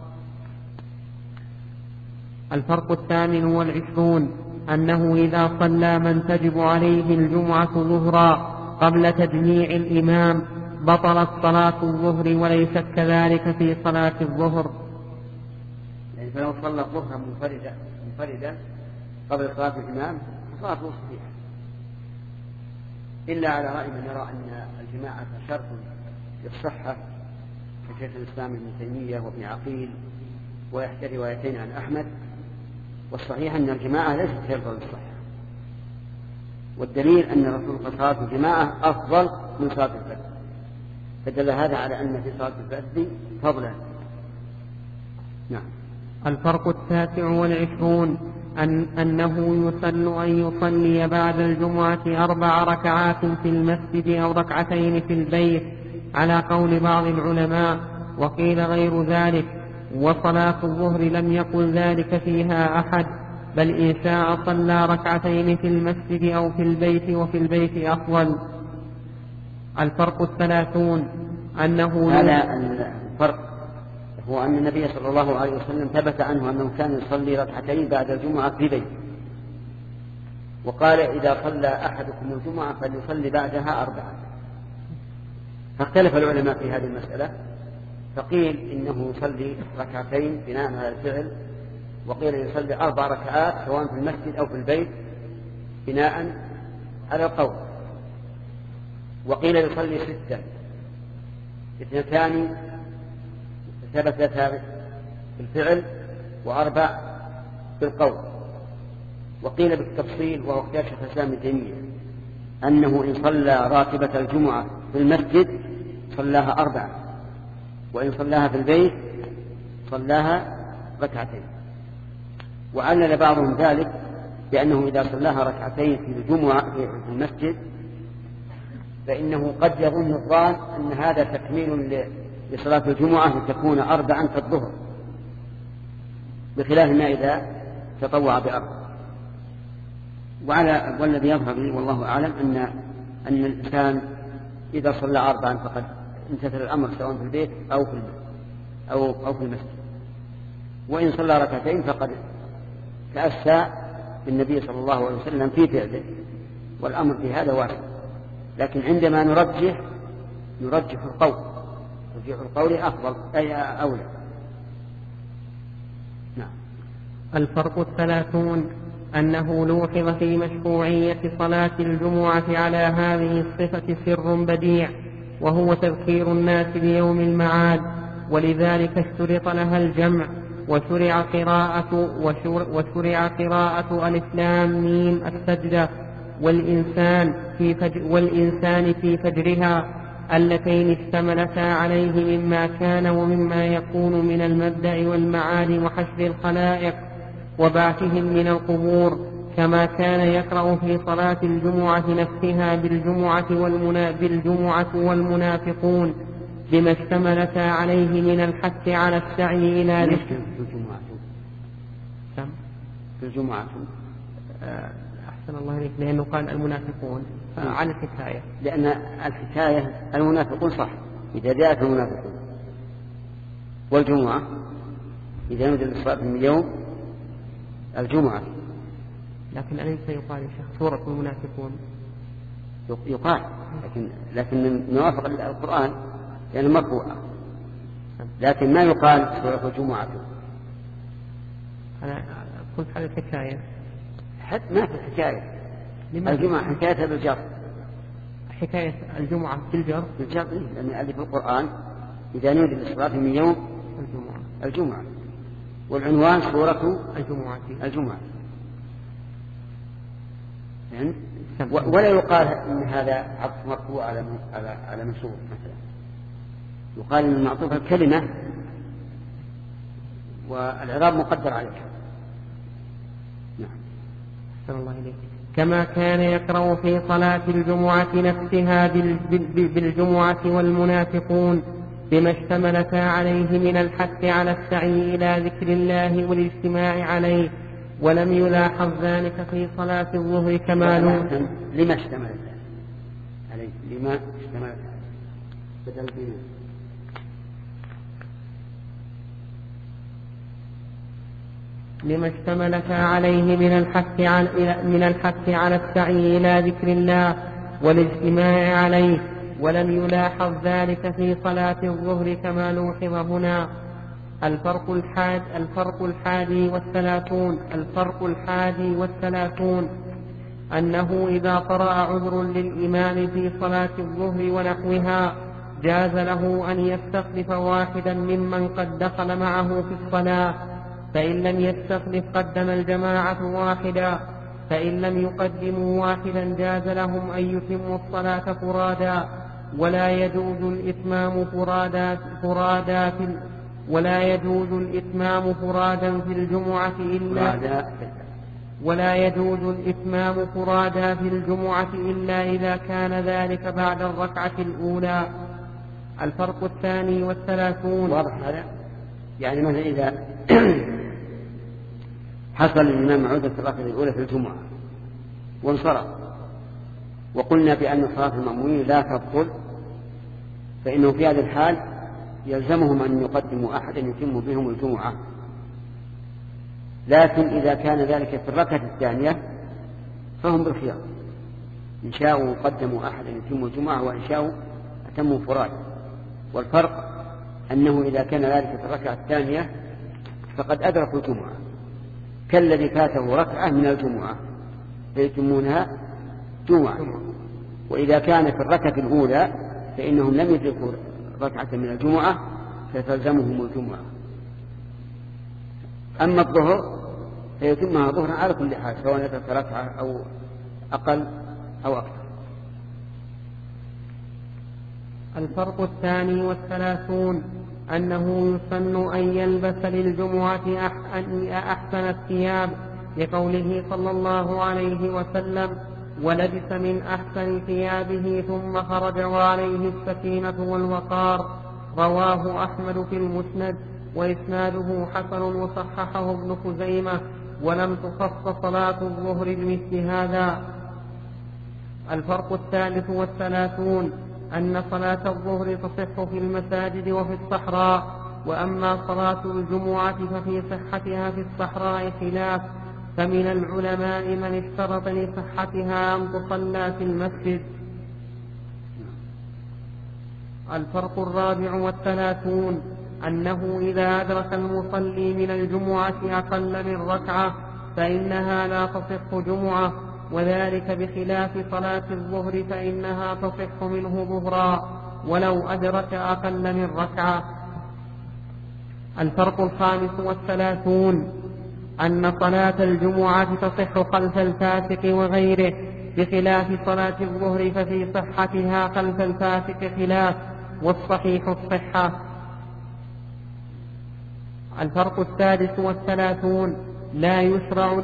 الفرق الثامن والعشرون أنه إذا صلى من تجب عليه الجمعة ظهرا قبل تجميع الإمام بطلت صلاة الظهر، وليست كذلك في صلاة الظهر. يعني فلو صلى الظهر منفردا منفردا قبل صلاة الإمام صلاته صحيحة، إلا على رأي من يرى أن الجماعة شرط للصحة كشيخ الإسلام ابن تيمية وابن عقيل، ويحتى روايتين عن أحمد. والصحيح أن الجماعة ليست شرطا للصحة، والدليل أن الرسول قال صلاة الجماعة أفضل من صلاة الفجر، فدل هذا على أن في صلاة الفجر فضلا. نعم. الفرق التاسع والعشرون أن أنه يسن أن يصلي بعد الجمعة أربع ركعات في المسجد أو ركعتين في البيت على قول بعض العلماء، وقيل غير ذلك. وصلاة الظهر لم يقل ذلك فيها أحد، بل إن شاء صلى ركعتين في المسجد أو في البيت، وفي البيت أفضل. الفرق الثلاثون أنه هذا الفرق هو أن النبي صلى الله عليه وسلم ثبت عنه أنه كان يصلي ركعتين بعد الجمعة في بيته، وقال إذا صلى أحدكم الجمعة فليصلي بعدها أربعة. فاختلف العلماء في هذه المسألة، فقيل إنه يصلي ركعتين بناء على الفعل، وقيل يصلي أربع ركعات سواء في المسجد أو في البيت بناء على القول، وقيل يصلي ستا، اثنتان ثبتتا بالفعل وأربع بالقول. وقيل بالتفصيل وهو اختيار شيخ الإسلام ابن تيمية أنه إن صلى راتبة الجمعة في المسجد صلاها أربعة، وإن صلاها في البيت صلاها ركعتين. وعلل بعضهم ذلك بأنه إذا صلاها ركعتين في الجمعة في المسجد فإنه قد يظن الظان أن هذا تكميل لصلاة الجمعة لتكون أربعا كالظهر، بخلاف ما إذا تطوع بأربع. وعلى والذي يظهر لي والله أعلم أن أن الإنسان إذا صلى أربعا فقد امتثل الأمر سواء في البيت أو في البيت أو أو في المسجد، وإن صلى ركعتين فقد تأسى بالنبي صلى الله عليه وسلم في فعله، والأمر في هذا واسع. لكن عندما نرجح نرجح القول، ترجيح القول أفضل أي أولى. نعم. الفرق الثلاثون أنه لوحظ في مشروعية صلاة الجمعة على هذه الصفة سر بديع، وهو تذكير الناس بيوم المعاد، ولذلك اشترط لها الجمع. وشرع قراءة, وشرع قراءة ألف لام ميم السجدة والإنسان في, فجر والإنسان في فجرها اللتين اشتملتا عليه مما كان ومما يكون من المبدأ والمعاد وحشر الخلائق وبعثهم من القبور، كما كان يقرأ في صلاة الجمعة نفسها بالجمعة, والمنا بالجمعة والمنافقون بما اشتملتا عليه من الحث على السعي إلى ذكر في الجمعة. أحسن الله إليك، لأنه قال المنافقون على الحكاية، لأن الحكاية المنافقون صح إذا جاءت المنافقون، والجمعة إذا نزل الصلاة من يوم الجمعة. لكن أليس يقال يا شيخ سورة المنافقون؟ يقال، لكن لكن نوافق القرآن لأنه مرفوعة، لكن ما يقال سورة الجمعة. أنا قلت على الحكاية، حتى ما في الحكاية. الجمعة حكايتها بالجر. حكاية الجمعة بالجر بالجر، لأن اللي في القرآن إذا نودي للصلاة من يوم الجمعة الجمعة، والعنوان سورة الجمعة الجمعة. يعني ولا يقال إن هذا عطف مرفوع على على على منصوب مثلا، يقال إن المعطوف الكلمة والإعراب مقدر عليها. نعم. أحسن الله إليك. كما كان يقرأ في صلاة الجمعة نفسها بالجمعة والمنافقون بما اشتملتا عليه من الحث على السعي إلى ذكر الله والاجتماع عليه، ولم يلاحظ ذلك في صلاة الظهر كما لما اشتملت عليه لما اشتملت بدل بما لما اشتملت عليه من الحث على من الحث على السعي إلى ذكر الله والاجتماع عليه، ولم يلاحظ ذلك في صلاة الظهر كما لوحظ هنا. الفرق الحاد الفرق الحادي والثلاثون الفرق الحادي والثلاثون أنه إذا طرأ عذر للإمام في صلاة الظهر ونحوها جاز له أن يستخلف واحدا ممن قد دخل معه في الصلاة، فإن لم يستخلف قدم الجماعة واحدا، فإن لم يقدموا واحدا جاز لهم أن يتموا الصلاة فرادا، ولا يجوز الإتمام فرادا فرادا في ولا يجوز الإتمام فرادا في الجمعة إلا ولا يجوز الإتمام فرادا في الجمعة إلا إذا كان ذلك بعد الركعة الأولى. الفرق الثاني والثلاثون. واضح هذا؟ يعني مثلا إذا حصل الإمام عودة في الركعة الأولى في الجمعة وانصرف، وقلنا بأن صلاة المأمومين لا تبطل، فإنه في هذا الحال يلزمهم أن يقدموا أحدا يتم بهم الجمعة. لكن إذا كان ذلك في الركعة الثانية فهم بالخيار، إن شاءوا قدموا أحدا يتم الجمعة وإن شاءوا أتموا فراد. والفرق أنه إذا كان ذلك في الركعة الثانية فقد أدركوا الجمعة كالذي فاته ركعة من الجمعة فيتمونها جمعة، وإذا كان في الركعة الأولى فإنهم لم يدركوا ركعة من الجمعة فتلزمهم الجمعة. أما الظهر فيتمها ظهرا على كل حال سواء أدرك ركعة أو أقل أو أكثر. الفرق الثاني والثلاثون أنه يسن أن يلبس للجمعة أحسن الثياب، لقوله صلى الله عليه وسلم: ولبس من أحسن ثيابه ثم خرج وعليه السكينة والوقار. رواه أحمد في المسند وإسناده حسن وصححه ابن خزيمة، ولم تخص صلاة الظهر بمثل هذا. الفرق الثالث والثلاثون أن صلاة الظهر تصح في المساجد وفي الصحراء، وأما صلاة الجمعة ففي صحتها في الصحراء خلاف، فمن العلماء من اشترط لصحتها أن تصلى في المسجد. الفرق الرابع والثلاثون أنه إذا أدرك المصلي من الجمعة أقل من ركعة فإنها لا تصح جمعة، وذلك بخلاف صلاة الظهر فإنها تصح منه ظهرا ولو أدرك أقل من ركعة. الفرق الخامس والثلاثون أن صلاة الجمعة تصح خلف الفاسق وغيره بخلاف صلاة الظهر، ففي صحتها خلف الفاسق خلاف، والصحيح الصحة. الفرق السادس والثلاثون لا يشرع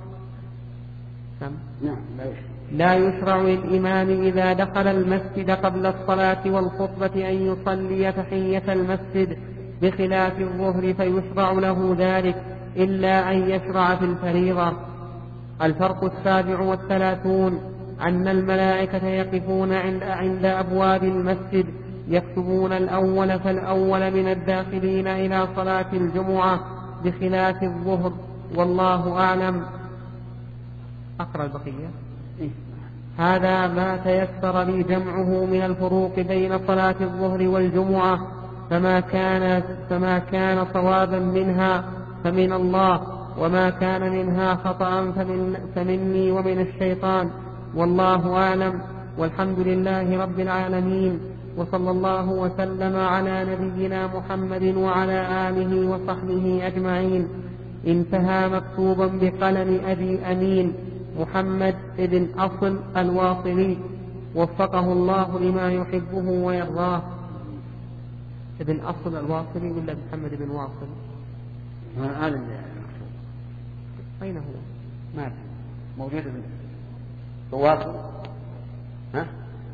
لا يشرع للإمام إذا دخل المسجد قبل الصلاة والخطبة أن يصلي تحية المسجد بخلاف الظهر، فيشرع له ذلك إلا أن يشرع في الفريضة. الفرق السابع والثلاثون أن الملائكة يقفون عند, عند أبواب المسجد يكتبون الأول فالأول من الداخلين إلى صلاة الجمعة بخلاف الظهر، والله أعلم. أقرأ البقية. هذا ما تيسر لي جمعه من الفروق بين صلاة الظهر والجمعة، فما كان, فما كان صوابا منها فمن الله، وما كان منها خطأ فمن فمني ومن الشيطان، والله أعلم، والحمد لله رب العالمين، وصلى الله وسلم على نبينا محمد وعلى آله وصحبه أجمعين. انتهى مكتوبا بقلم أبي أمين محمد بن أصل الواصلي، وفقه الله لما يحبه ويرضاه. ابن أصل الواصلي ولا محمد بن واصل؟ هذا أين هو؟ ما موجود واصل. ها؟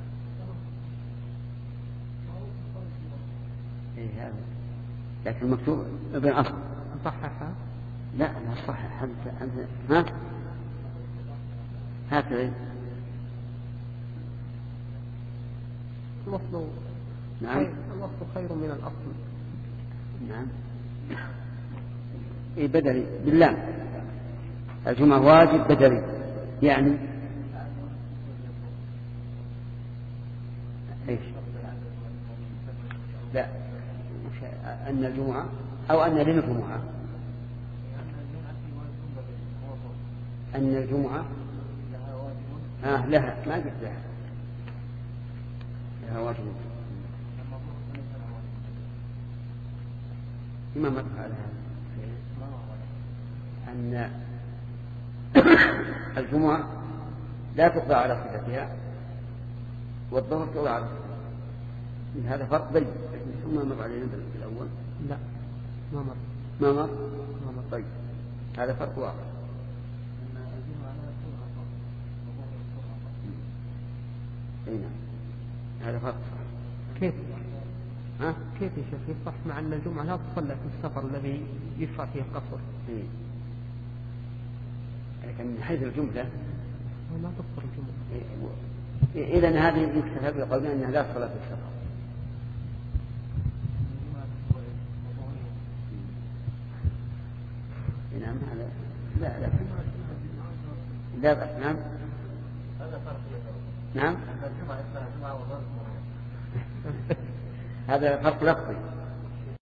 إيه هذا، لكن مكتوب ابن أصل. صححها؟ لا لا صحح. أنت ها؟ هكذا الوصل. نعم. الوصل خير من الأصل. نعم. إيه بدلي بالله. الجمعة واجب بدلي، يعني إيش؟ لا، أن الجمعة أو أن للجمعة أن الجمعة آه لها، ما قلت لها لها واجب. ما مدح على هذا أن الجمعة لا تقضى على صفتها والظهر تقضى على صفتها. هذا فرق بين ثم مر علينا بالأول. لا ما مر ما مر ما مر. طيب هذا فرق واضح. اي نعم هذا فرق. كيف ها كيف يا شيخ يصح مع أن الجمعة لا تصلى في السفر الذي يشرع فيه القصر؟ إيه. لكن من حيث الجملة ما تقصر الجمعة. إيه. إذن هذه يكتفى بقولنا أنها لا تصلى في السفر. نعم هذا لا لا لا بأس. نعم هذا فرق. نعم هذا فرق لفظي.